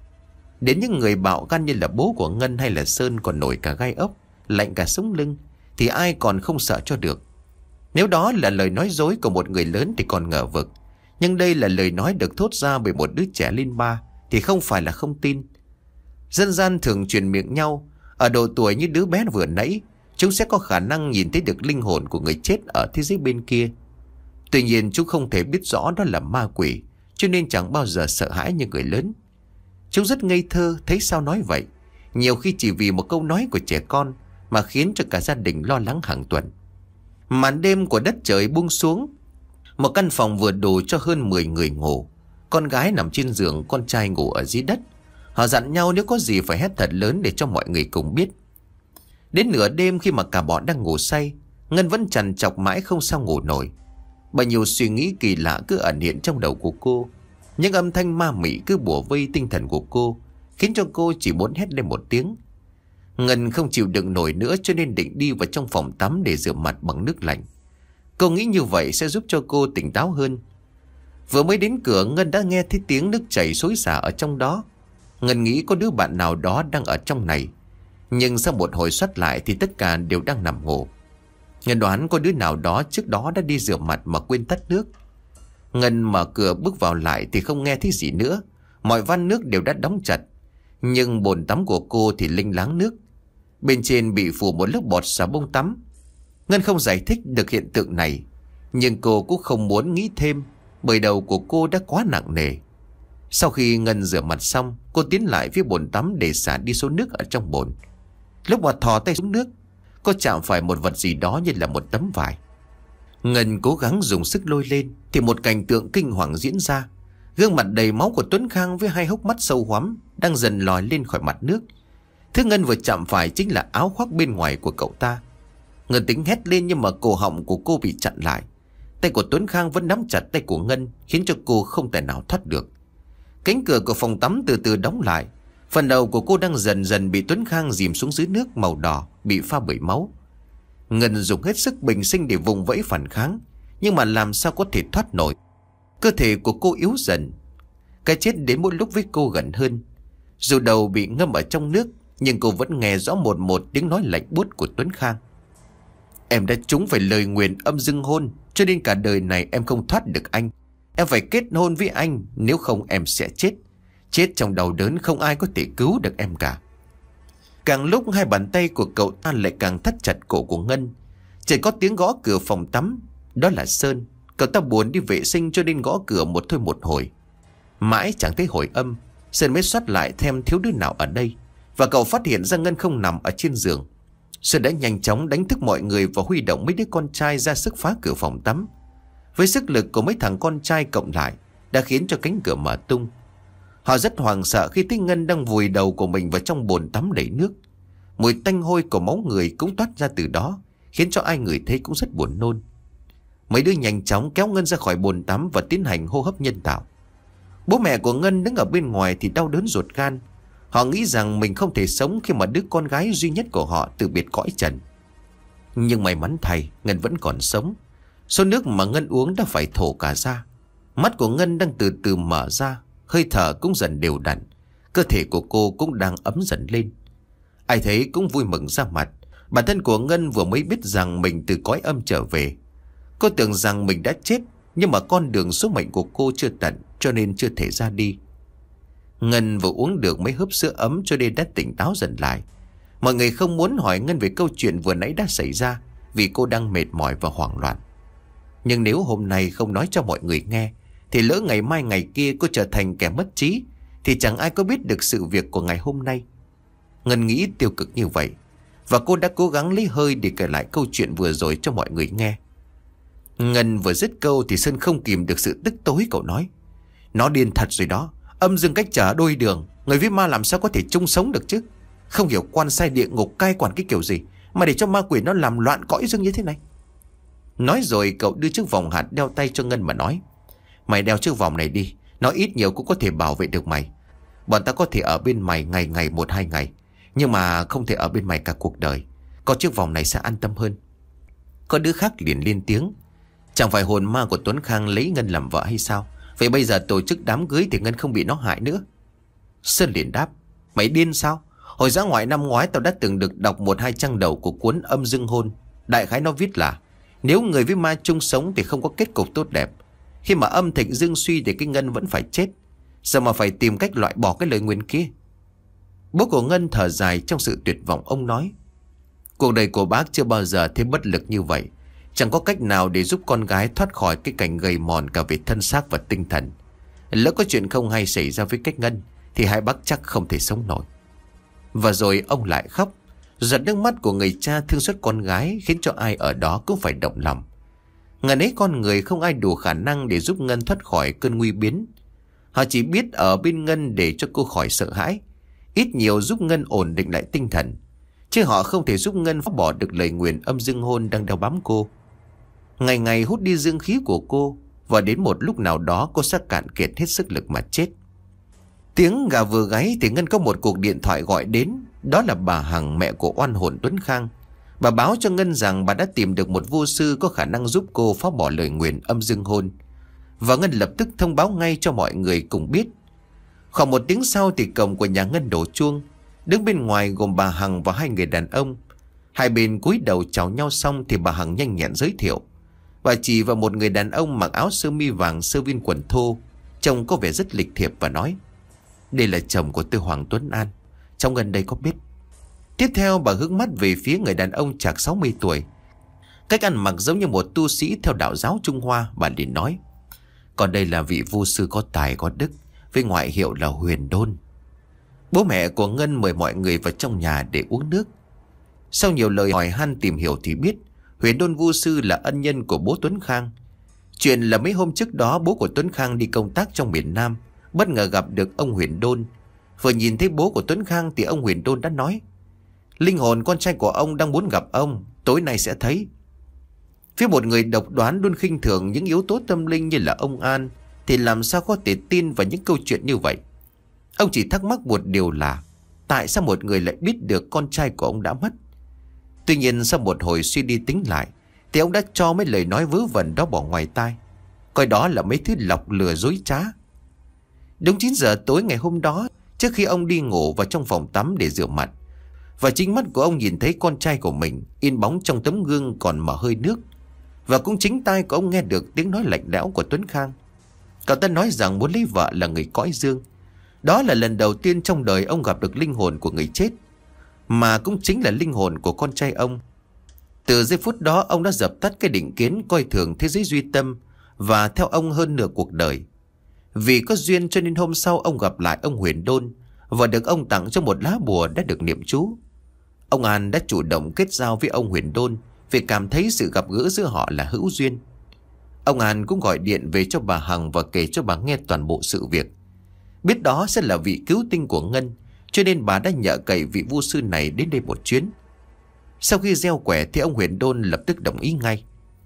Speaker 1: Đến những người bạo gan như là bố của Ngân hay là Sơn còn nổi cả gai ốc, lạnh cả sống lưng, thì ai còn không sợ cho được. Nếu đó là lời nói dối của một người lớn thì còn ngờ vực. Nhưng đây là lời nói được thốt ra bởi một đứa trẻ lên ba thì không phải là không tin. Dân gian thường truyền miệng nhau, ở độ tuổi như đứa bé vừa nãy, chúng sẽ có khả năng nhìn thấy được linh hồn của người chết ở thế giới bên kia. Tuy nhiên chúng không thể biết rõ đó là ma quỷ, cho nên chẳng bao giờ sợ hãi như người lớn. Chúng rất ngây thơ, thấy sao nói vậy. Nhiều khi chỉ vì một câu nói của trẻ con mà khiến cho cả gia đình lo lắng hàng tuần. Màn đêm của đất trời buông xuống. Một căn phòng vừa đủ cho hơn mười người ngủ. Con gái nằm trên giường, con trai ngủ ở dưới đất. Họ dặn nhau nếu có gì phải hét thật lớn để cho mọi người cùng biết. Đến nửa đêm khi mà cả bọn đang ngủ say, Ngân vẫn trằn trọc mãi không sao ngủ nổi. Bao nhiêu suy nghĩ kỳ lạ cứ ẩn hiện trong đầu của cô. Những âm thanh ma mị cứ bủa vây tinh thần của cô, khiến cho cô chỉ muốn hét lên một tiếng. Ngân không chịu đựng nổi nữa cho nên định đi vào trong phòng tắm để rửa mặt bằng nước lạnh. Cô nghĩ như vậy sẽ giúp cho cô tỉnh táo hơn. Vừa mới đến cửa, Ngân đã nghe thấy tiếng nước chảy xối xả ở trong đó. Ngân nghĩ có đứa bạn nào đó đang ở trong này. Nhưng sau một hồi xoát lại thì tất cả đều đang nằm ngủ. Ngân đoán có đứa nào đó trước đó đã đi rửa mặt mà quên tắt nước. Ngân mở cửa bước vào lại thì không nghe thấy gì nữa. Mọi van nước đều đã đóng chặt. Nhưng bồn tắm của cô thì linh láng nước. Bên trên bị phủ một lớp bọt xà bông tắm. Ngân không giải thích được hiện tượng này, nhưng cô cũng không muốn nghĩ thêm, bởi đầu của cô đã quá nặng nề. Sau khi Ngân rửa mặt xong, cô tiến lại phía bồn tắm để xả đi số nước ở trong bồn. Lúc mà thò tay xuống nước, cô chạm phải một vật gì đó như là một tấm vải. Ngân cố gắng dùng sức lôi lên thì một cảnh tượng kinh hoàng diễn ra. Gương mặt đầy máu của Tuấn Khang với hai hốc mắt sâu hoắm đang dần lòi lên khỏi mặt nước. Thứ Ngân vừa chạm phải chính là áo khoác bên ngoài của cậu ta. Ngân tính hét lên nhưng mà cổ họng của cô bị chặn lại. Tay của Tuấn Khang vẫn nắm chặt tay của Ngân, khiến cho cô không thể nào thoát được. Cánh cửa của phòng tắm từ từ đóng lại. Phần đầu của cô đang dần dần bị Tuấn Khang dìm xuống dưới nước màu đỏ, bị pha bởi máu. Ngân dùng hết sức bình sinh để vùng vẫy phản kháng, nhưng mà làm sao có thể thoát nổi. Cơ thể của cô yếu dần. Cái chết đến mỗi lúc với cô gần hơn. Dù đầu bị ngâm ở trong nước, nhưng cô vẫn nghe rõ một một tiếng nói lạnh buốt của Tuấn Khang. Em đã trúng phải lời nguyền âm dương hôn, cho nên cả đời này em không thoát được anh. Em phải kết hôn với anh, nếu không em sẽ chết. Chết trong đau đớn, không ai có thể cứu được em cả. Càng lúc hai bàn tay của cậu ta lại càng thắt chặt cổ của Ngân. Chỉ có tiếng gõ cửa phòng tắm. Đó là Sơn. Cậu ta buồn đi vệ sinh cho nên gõ cửa một thôi một hồi. Mãi chẳng thấy hồi âm, Sơn mới soát lại thêm thiếu đứa nào ở đây. Và cậu phát hiện ra Ngân không nằm ở trên giường. Sơn đã nhanh chóng đánh thức mọi người và huy động mấy đứa con trai ra sức phá cửa phòng tắm. Với sức lực của mấy thằng con trai cộng lại đã khiến cho cánh cửa mở tung. Họ rất hoảng sợ khi thấy Ngân đang vùi đầu của mình vào trong bồn tắm đầy nước. Mùi tanh hôi của máu người cũng toát ra từ đó, khiến cho ai người thấy cũng rất buồn nôn. Mấy đứa nhanh chóng kéo Ngân ra khỏi bồn tắm và tiến hành hô hấp nhân tạo. Bố mẹ của Ngân đứng ở bên ngoài thì đau đớn ruột gan. Họ nghĩ rằng mình không thể sống khi mà đứa con gái duy nhất của họ từ biệt cõi trần. Nhưng may mắn thay, Ngân vẫn còn sống. Số nước mà Ngân uống đã phải thổ cả ra. Mắt của Ngân đang từ từ mở ra, hơi thở cũng dần đều đặn. Cơ thể của cô cũng đang ấm dần lên. Ai thấy cũng vui mừng ra mặt. Bản thân của Ngân vừa mới biết rằng mình từ cõi âm trở về. Cô tưởng rằng mình đã chết, nhưng mà con đường số mệnh của cô chưa tận, cho nên chưa thể ra đi. Ngân vừa uống được mấy hớp sữa ấm cho nên đã tỉnh táo dần lại. Mọi người không muốn hỏi Ngân về câu chuyện vừa nãy đã xảy ra, vì cô đang mệt mỏi và hoảng loạn. Nhưng nếu hôm nay không nói cho mọi người nghe, thì lỡ ngày mai ngày kia cô trở thành kẻ mất trí, thì chẳng ai có biết được sự việc của ngày hôm nay. Ngân nghĩ tiêu cực như vậy, và cô đã cố gắng lấy hơi để kể lại câu chuyện vừa rồi cho mọi người nghe. Ngân vừa dứt câu thì Sơn không kìm được sự tức tối, cậu nói: Nó điên thật rồi đó. Âm dương cách trở đôi đường, người với ma làm sao có thể chung sống được chứ? Không hiểu quan sai địa ngục cai quản cái kiểu gì mà để cho ma quỷ nó làm loạn cõi dương như thế này. Nói rồi cậu đưa chiếc vòng hạt đeo tay cho Ngân mà nói: Mày đeo chiếc vòng này đi, nó ít nhiều cũng có thể bảo vệ được mày. Bọn ta có thể ở bên mày ngày ngày một hai ngày, nhưng mà không thể ở bên mày cả cuộc đời. Có chiếc vòng này sẽ an tâm hơn. Có đứa khác liền lên tiếng: Chẳng phải hồn ma của Tuấn Khang lấy Ngân làm vợ hay sao? Vậy bây giờ tổ chức đám cưới thì Ngân không bị nó hại nữa. Sơn liền đáp: Mày điên sao? Hồi dã ngoại năm ngoái tao đã từng được đọc một hai trang đầu của cuốn Âm Dương Hôn. Đại khái nó viết là nếu người với ma chung sống thì không có kết cục tốt đẹp. Khi mà âm thịnh dương suy thì cái Ngân vẫn phải chết. Giờ mà phải tìm cách loại bỏ cái lời nguyền kia. Bố của Ngân thở dài trong sự tuyệt vọng. Ông nói: Cuộc đời của bác chưa bao giờ thấy bất lực như vậy. Chẳng có cách nào để giúp con gái thoát khỏi cái cảnh gầy mòn cả về thân xác và tinh thần. Lỡ có chuyện không hay xảy ra với cách Ngân thì hai bác chắc không thể sống nổi. Và rồi ông lại khóc. Giọt nước mắt của người cha thương xót con gái khiến cho ai ở đó cũng phải động lòng. Ngần ấy con người không ai đủ khả năng để giúp Ngân thoát khỏi cơn nguy biến. Họ chỉ biết ở bên Ngân để cho cô khỏi sợ hãi, ít nhiều giúp Ngân ổn định lại tinh thần, chứ họ không thể giúp Ngân phá bỏ được lời nguyền âm dương hôn đang đeo bám cô. Ngày ngày hút đi dương khí của cô, và đến một lúc nào đó cô sẽ cạn kiệt hết sức lực mà chết. Tiếng gà vừa gáy thì Ngân có một cuộc điện thoại gọi đến. Đó là bà Hằng, mẹ của oan hồn Tuấn Khang. Bà báo cho Ngân rằng bà đã tìm được một vô sư có khả năng giúp cô phá bỏ lời nguyền âm dương hôn. Và Ngân lập tức thông báo ngay cho mọi người cùng biết. Khoảng một tiếng sau thì cổng của nhà Ngân đổ chuông. Đứng bên ngoài gồm bà Hằng và hai người đàn ông. Hai bên cúi đầu chào nhau xong thì bà Hằng nhanh nhẹn giới thiệu. Bà chỉ vào một người đàn ông mặc áo sơ mi vàng, sơ vin quần thô, trông có vẻ rất lịch thiệp, và nói: Đây là chồng của Tư Hoàng Tuấn An, trong gần đây có biết. Tiếp theo bà hướng mắt về phía người đàn ông chạc sáu mươi tuổi, cách ăn mặc giống như một tu sĩ theo đạo giáo Trung Hoa. Bà liền nói: Còn đây là vị vô sư có tài có đức, với ngoại hiệu là Huyền Đôn. Bố mẹ của Ngân mời mọi người vào trong nhà để uống nước. Sau nhiều lời hỏi han tìm hiểu thì biết Huyền Đôn Vu Sư là ân nhân của bố Tuấn Khang. Chuyện là mấy hôm trước đó bố của Tuấn Khang đi công tác trong miền Nam, bất ngờ gặp được ông Huyền Đôn. Vừa nhìn thấy bố của Tuấn Khang thì ông Huyền Đôn đã nói: linh hồn con trai của ông đang muốn gặp ông, tối nay sẽ thấy. Phía một người độc đoán luôn khinh thường những yếu tố tâm linh như là ông An thì làm sao có thể tin vào những câu chuyện như vậy. Ông chỉ thắc mắc một điều là tại sao một người lại biết được con trai của ông đã mất. Tuy nhiên sau một hồi suy đi tính lại thì ông đã cho mấy lời nói vớ vẩn đó bỏ ngoài tai, coi đó là mấy thứ lọc lừa dối trá. Đúng chín giờ tối ngày hôm đó, trước khi ông đi ngủ vào trong phòng tắm để rửa mặt, và chính mắt của ông nhìn thấy con trai của mình in bóng trong tấm gương còn mở hơi nước. Và cũng chính tai của ông nghe được tiếng nói lạnh lẽo của Tuấn Khang. Cậu ta nói rằng muốn lấy vợ là người cõi dương. Đó là lần đầu tiên trong đời ông gặp được linh hồn của người chết, mà cũng chính là linh hồn của con trai ông. Từ giây phút đó ông đã dập tắt cái định kiến coi thường thế giới duy tâm và theo ông hơn nửa cuộc đời. Vì có duyên cho nên hôm sau ông gặp lại ông Huyền Đôn và được ông tặng cho một lá bùa đã được niệm chú. Ông An đã chủ động kết giao với ông Huyền Đôn vì cảm thấy sự gặp gỡ giữa họ là hữu duyên. Ông An cũng gọi điện về cho bà Hằng và kể cho bà nghe toàn bộ sự việc. Biết đó sẽ là vị cứu tinh của Ngân, cho nên bà đã nhờ cậy vị vu sư này đến đây một chuyến. Sau khi gieo quẻ thì ông Huyền Đôn lập tức đồng ý ngay.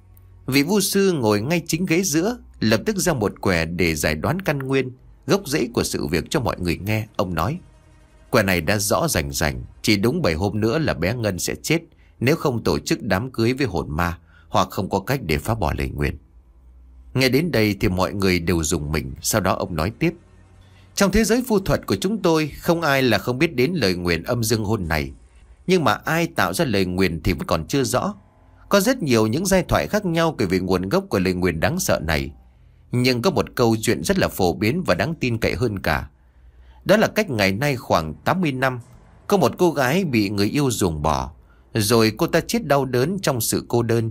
Speaker 1: Vị vu sư ngồi ngay chính ghế giữa, lập tức ra một quẻ để giải đoán căn nguyên, gốc rễ của sự việc cho mọi người nghe. Ông nói: quẻ này đã rõ rành rành, chỉ đúng bảy hôm nữa là bé Ngân sẽ chết nếu không tổ chức đám cưới với hồn ma, hoặc không có cách để phá bỏ lời nguyền. Nghe đến đây thì mọi người đều rùng mình. Sau đó ông nói tiếp: trong thế giới phù thuật của chúng tôi, không ai là không biết đến lời nguyền âm dương hôn này. Nhưng mà ai tạo ra lời nguyền thì vẫn còn chưa rõ. Có rất nhiều những giai thoại khác nhau kể về nguồn gốc của lời nguyền đáng sợ này. Nhưng có một câu chuyện rất là phổ biến và đáng tin cậy hơn cả. Đó là cách ngày nay khoảng tám mươi năm, có một cô gái bị người yêu ruồng bỏ, rồi cô ta chết đau đớn trong sự cô đơn.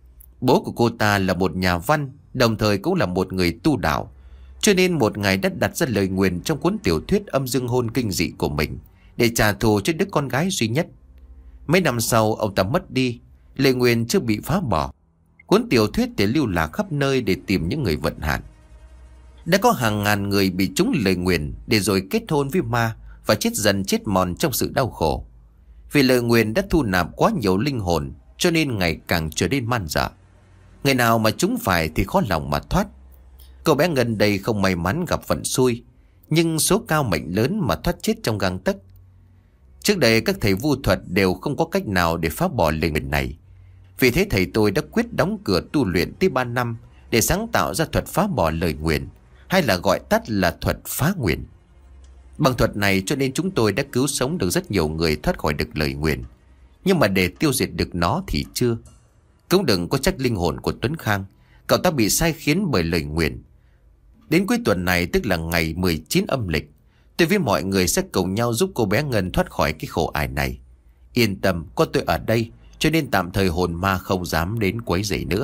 Speaker 1: Bố của cô ta là một nhà văn, đồng thời cũng là một người tu đạo, cho nên một ngày đã đặt ra lời nguyền trong cuốn tiểu thuyết âm dương hôn kinh dị của mình để trả thù cho đứa con gái duy nhất. Mấy năm sau ông ta mất đi, lời nguyền chưa bị phá bỏ. Cuốn tiểu thuyết để lưu lạc khắp nơi để tìm những người vận hạn. Đã có hàng ngàn người bị trúng lời nguyền để rồi kết hôn với ma và chết dần chết mòn trong sự đau khổ. Vì lời nguyền đã thu nạp quá nhiều linh hồn, cho nên ngày càng trở nên man dợ. Người nào mà trúng phải thì khó lòng mà thoát. Cô bé Ngân đây không may mắn gặp vận xui, nhưng số cao mệnh lớn mà thoát chết trong gang tấc. Trước đây các thầy vu thuật đều không có cách nào để phá bỏ lời nguyền này. Vì thế thầy tôi đã quyết đóng cửa tu luyện tới ba năm để sáng tạo ra thuật phá bỏ lời nguyền, hay là gọi tắt là thuật phá nguyền. Bằng thuật này cho nên chúng tôi đã cứu sống được rất nhiều người thoát khỏi được lời nguyền. Nhưng mà để tiêu diệt được nó thì chưa. Cũng đừng có trách linh hồn của Tuấn Khang, cậu ta bị sai khiến bởi lời nguyền. Đến cuối tuần này, tức là ngày mười chín âm lịch, tôi với mọi người sẽ cùng nhau giúp cô bé Ngân thoát khỏi cái khổ ải này. Yên tâm, có tôi ở đây, cho nên tạm thời hồn ma không dám đến quấy rầy nữa.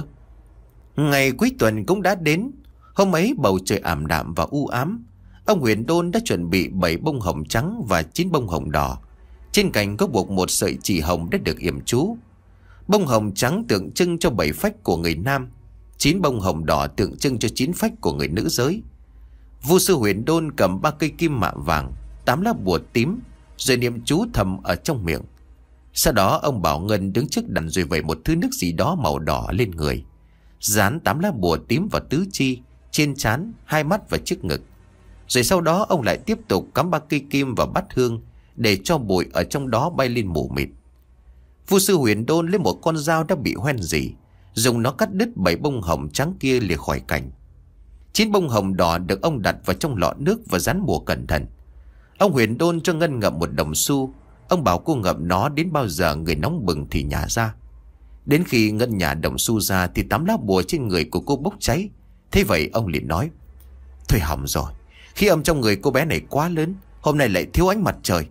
Speaker 1: Ngày cuối tuần cũng đã đến. Hôm ấy bầu trời ảm đạm và u ám. Ông Huyền Đôn đã chuẩn bị bảy bông hồng trắng và chín bông hồng đỏ. Trên cành có buộc một sợi chỉ hồng đã được yểm chú. Bông hồng trắng tượng trưng cho bảy phách của người nam, chín bông hồng đỏ tượng trưng cho chín phách của người nữ giới. Vu sư Huyền Đôn cầm ba cây kim mạ vàng, tám lá bùa tím, rồi niệm chú thầm ở trong miệng. Sau đó ông bảo Ngân đứng trước đàn rồi vẩy một thứ nước gì đó màu đỏ lên người, dán tám lá bùa tím vào tứ chi, trên trán, hai mắt và trước ngực. Rồi sau đó ông lại tiếp tục cắm ba cây kim vào bát hương để cho bụi ở trong đó bay lên mù mịt. Vu sư Huyền Đôn lấy một con dao đã bị hoen rỉ, dùng nó cắt đứt bảy bông hồng trắng kia lìa khỏi cành. Chín bông hồng đỏ được ông đặt vào trong lọ nước và dán bùa cẩn thận. Ông Huyền Đôn cho Ngân ngậm một đồng xu. Ông bảo cô ngậm nó đến bao giờ người nóng bừng thì nhả ra. Đến khi Ngân nhả đồng xu ra thì tám lá bùa trên người của cô bốc cháy. Thế vậy ông liền nói: thôi hỏng rồi, khí âm trong người cô bé này quá lớn, hôm nay lại thiếu ánh mặt trời.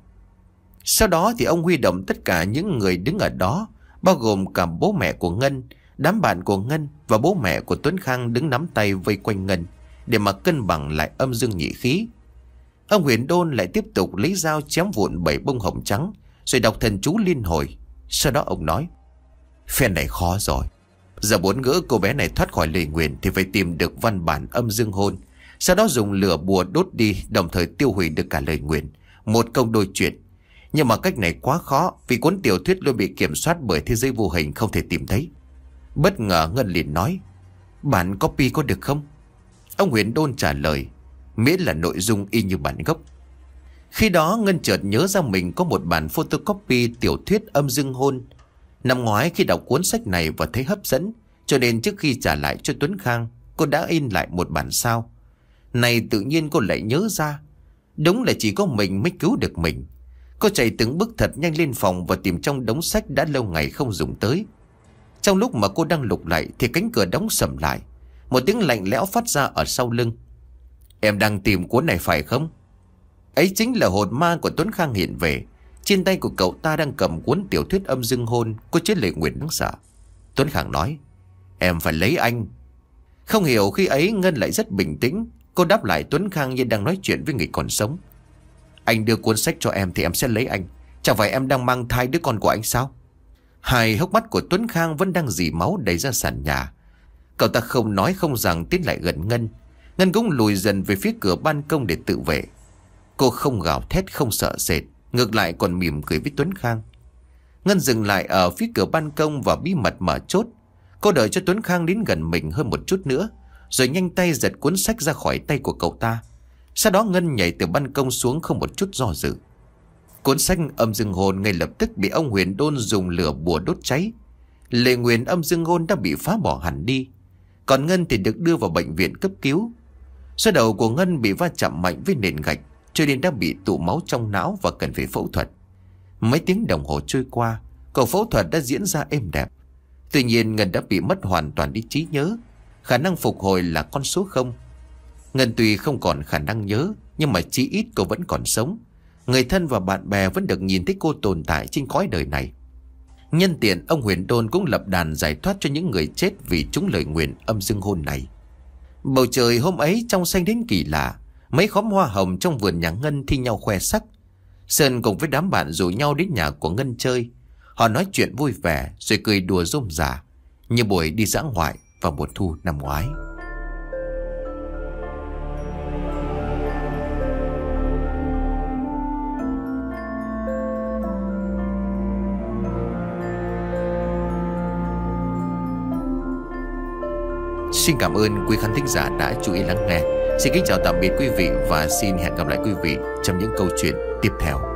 Speaker 1: Sau đó thì ông huy động tất cả những người đứng ở đó, bao gồm cả bố mẹ của Ngân, đám bạn của Ngân và bố mẹ của Tuấn Khang đứng nắm tay vây quanh Ngân để mà cân bằng lại âm dương nhị khí. Ông Huyền Đôn lại tiếp tục lấy dao chém vụn bảy bông hồng trắng, rồi đọc thần chú liên hồi. Sau đó ông nói: Phen này khó rồi. Giờ muốn ngỡ cô bé này thoát khỏi lời nguyền thì phải tìm được văn bản âm dương hôn, sau đó dùng lửa bùa đốt đi, đồng thời tiêu hủy được cả lời nguyền. Một công đôi chuyện. Nhưng mà cách này quá khó, vì cuốn tiểu thuyết luôn bị kiểm soát bởi thế giới vô hình, không thể tìm thấy. Bất ngờ Ngân liền nói: bản copy có được không? Ông Huyền Đôn trả lời: miễn là nội dung y như bản gốc. Khi đó Ngân chợt nhớ ra mình có một bản photocopy tiểu thuyết âm dương hôn. Năm ngoái khi đọc cuốn sách này và thấy hấp dẫn, cho nên trước khi trả lại cho Tuấn Khang, cô đã in lại một bản sao. Này tự nhiên cô lại nhớ ra, đúng là chỉ có mình mới cứu được mình. Cô chạy từng bước thật nhanh lên phòng và tìm trong đống sách đã lâu ngày không dùng tới. Trong lúc mà cô đang lục lại thì cánh cửa đóng sầm lại. Một tiếng lạnh lẽo phát ra ở sau lưng. Em đang tìm cuốn này phải không? Ấy chính là hồn ma của Tuấn Khang hiện về. Trên tay của cậu ta đang cầm cuốn tiểu thuyết âm dương hôn có chứa lời nguyền đáng sợ. Tuấn Khang nói: em phải lấy anh. Không hiểu khi ấy Ngân lại rất bình tĩnh. Cô đáp lại Tuấn Khang như đang nói chuyện với người còn sống: anh đưa cuốn sách cho em thì em sẽ lấy anh. Chẳng phải em đang mang thai đứa con của anh sao? Hai hốc mắt của Tuấn Khang vẫn đang dì máu đầy ra sàn nhà. Cậu ta không nói không rằng tiến lại gần Ngân. Ngân cũng lùi dần về phía cửa ban công để tự vệ. Cô không gào thét, không sợ sệt, ngược lại còn mỉm cười với Tuấn Khang. Ngân dừng lại ở phía cửa ban công và bí mật mở chốt. Cô đợi cho Tuấn Khang đến gần mình hơn một chút nữa, rồi nhanh tay giật cuốn sách ra khỏi tay của cậu ta. Sau đó Ngân nhảy từ ban công xuống không một chút do dự. Cuốn sách âm dương hồn ngay lập tức bị ông Huyền Đôn dùng lửa bùa đốt cháy. Lời nguyền âm dương hồn đã bị phá bỏ hẳn đi. Còn Ngân thì được đưa vào bệnh viện cấp cứu. Số đầu của Ngân bị va chạm mạnh với nền gạch, cho nên đã bị tụ máu trong não và cần phải phẫu thuật. Mấy tiếng đồng hồ trôi qua, cuộc phẫu thuật đã diễn ra êm đẹp. Tuy nhiên Ngân đã bị mất hoàn toàn đi trí nhớ. Khả năng phục hồi là con số không. Ngân tuy không còn khả năng nhớ, nhưng mà chí ít cô vẫn còn sống. Người thân và bạn bè vẫn được nhìn thấy cô tồn tại trên cõi đời này. Nhân tiện ông Huyền Đôn cũng lập đàn giải thoát cho những người chết vì trúng lời nguyền âm dương hôn này. Bầu trời hôm ấy trong xanh đến kỳ lạ. Mấy khóm hoa hồng trong vườn nhà Ngân thi nhau khoe sắc. Sơn cùng với đám bạn rủ nhau đến nhà của Ngân chơi. Họ nói chuyện vui vẻ rồi cười đùa rôm rả, như buổi đi dã ngoại vào mùa thu năm ngoái. Xin cảm ơn quý khán thính giả đã chú ý lắng nghe. Xin kính chào tạm biệt quý vị và xin hẹn gặp lại quý vị trong những câu chuyện tiếp theo.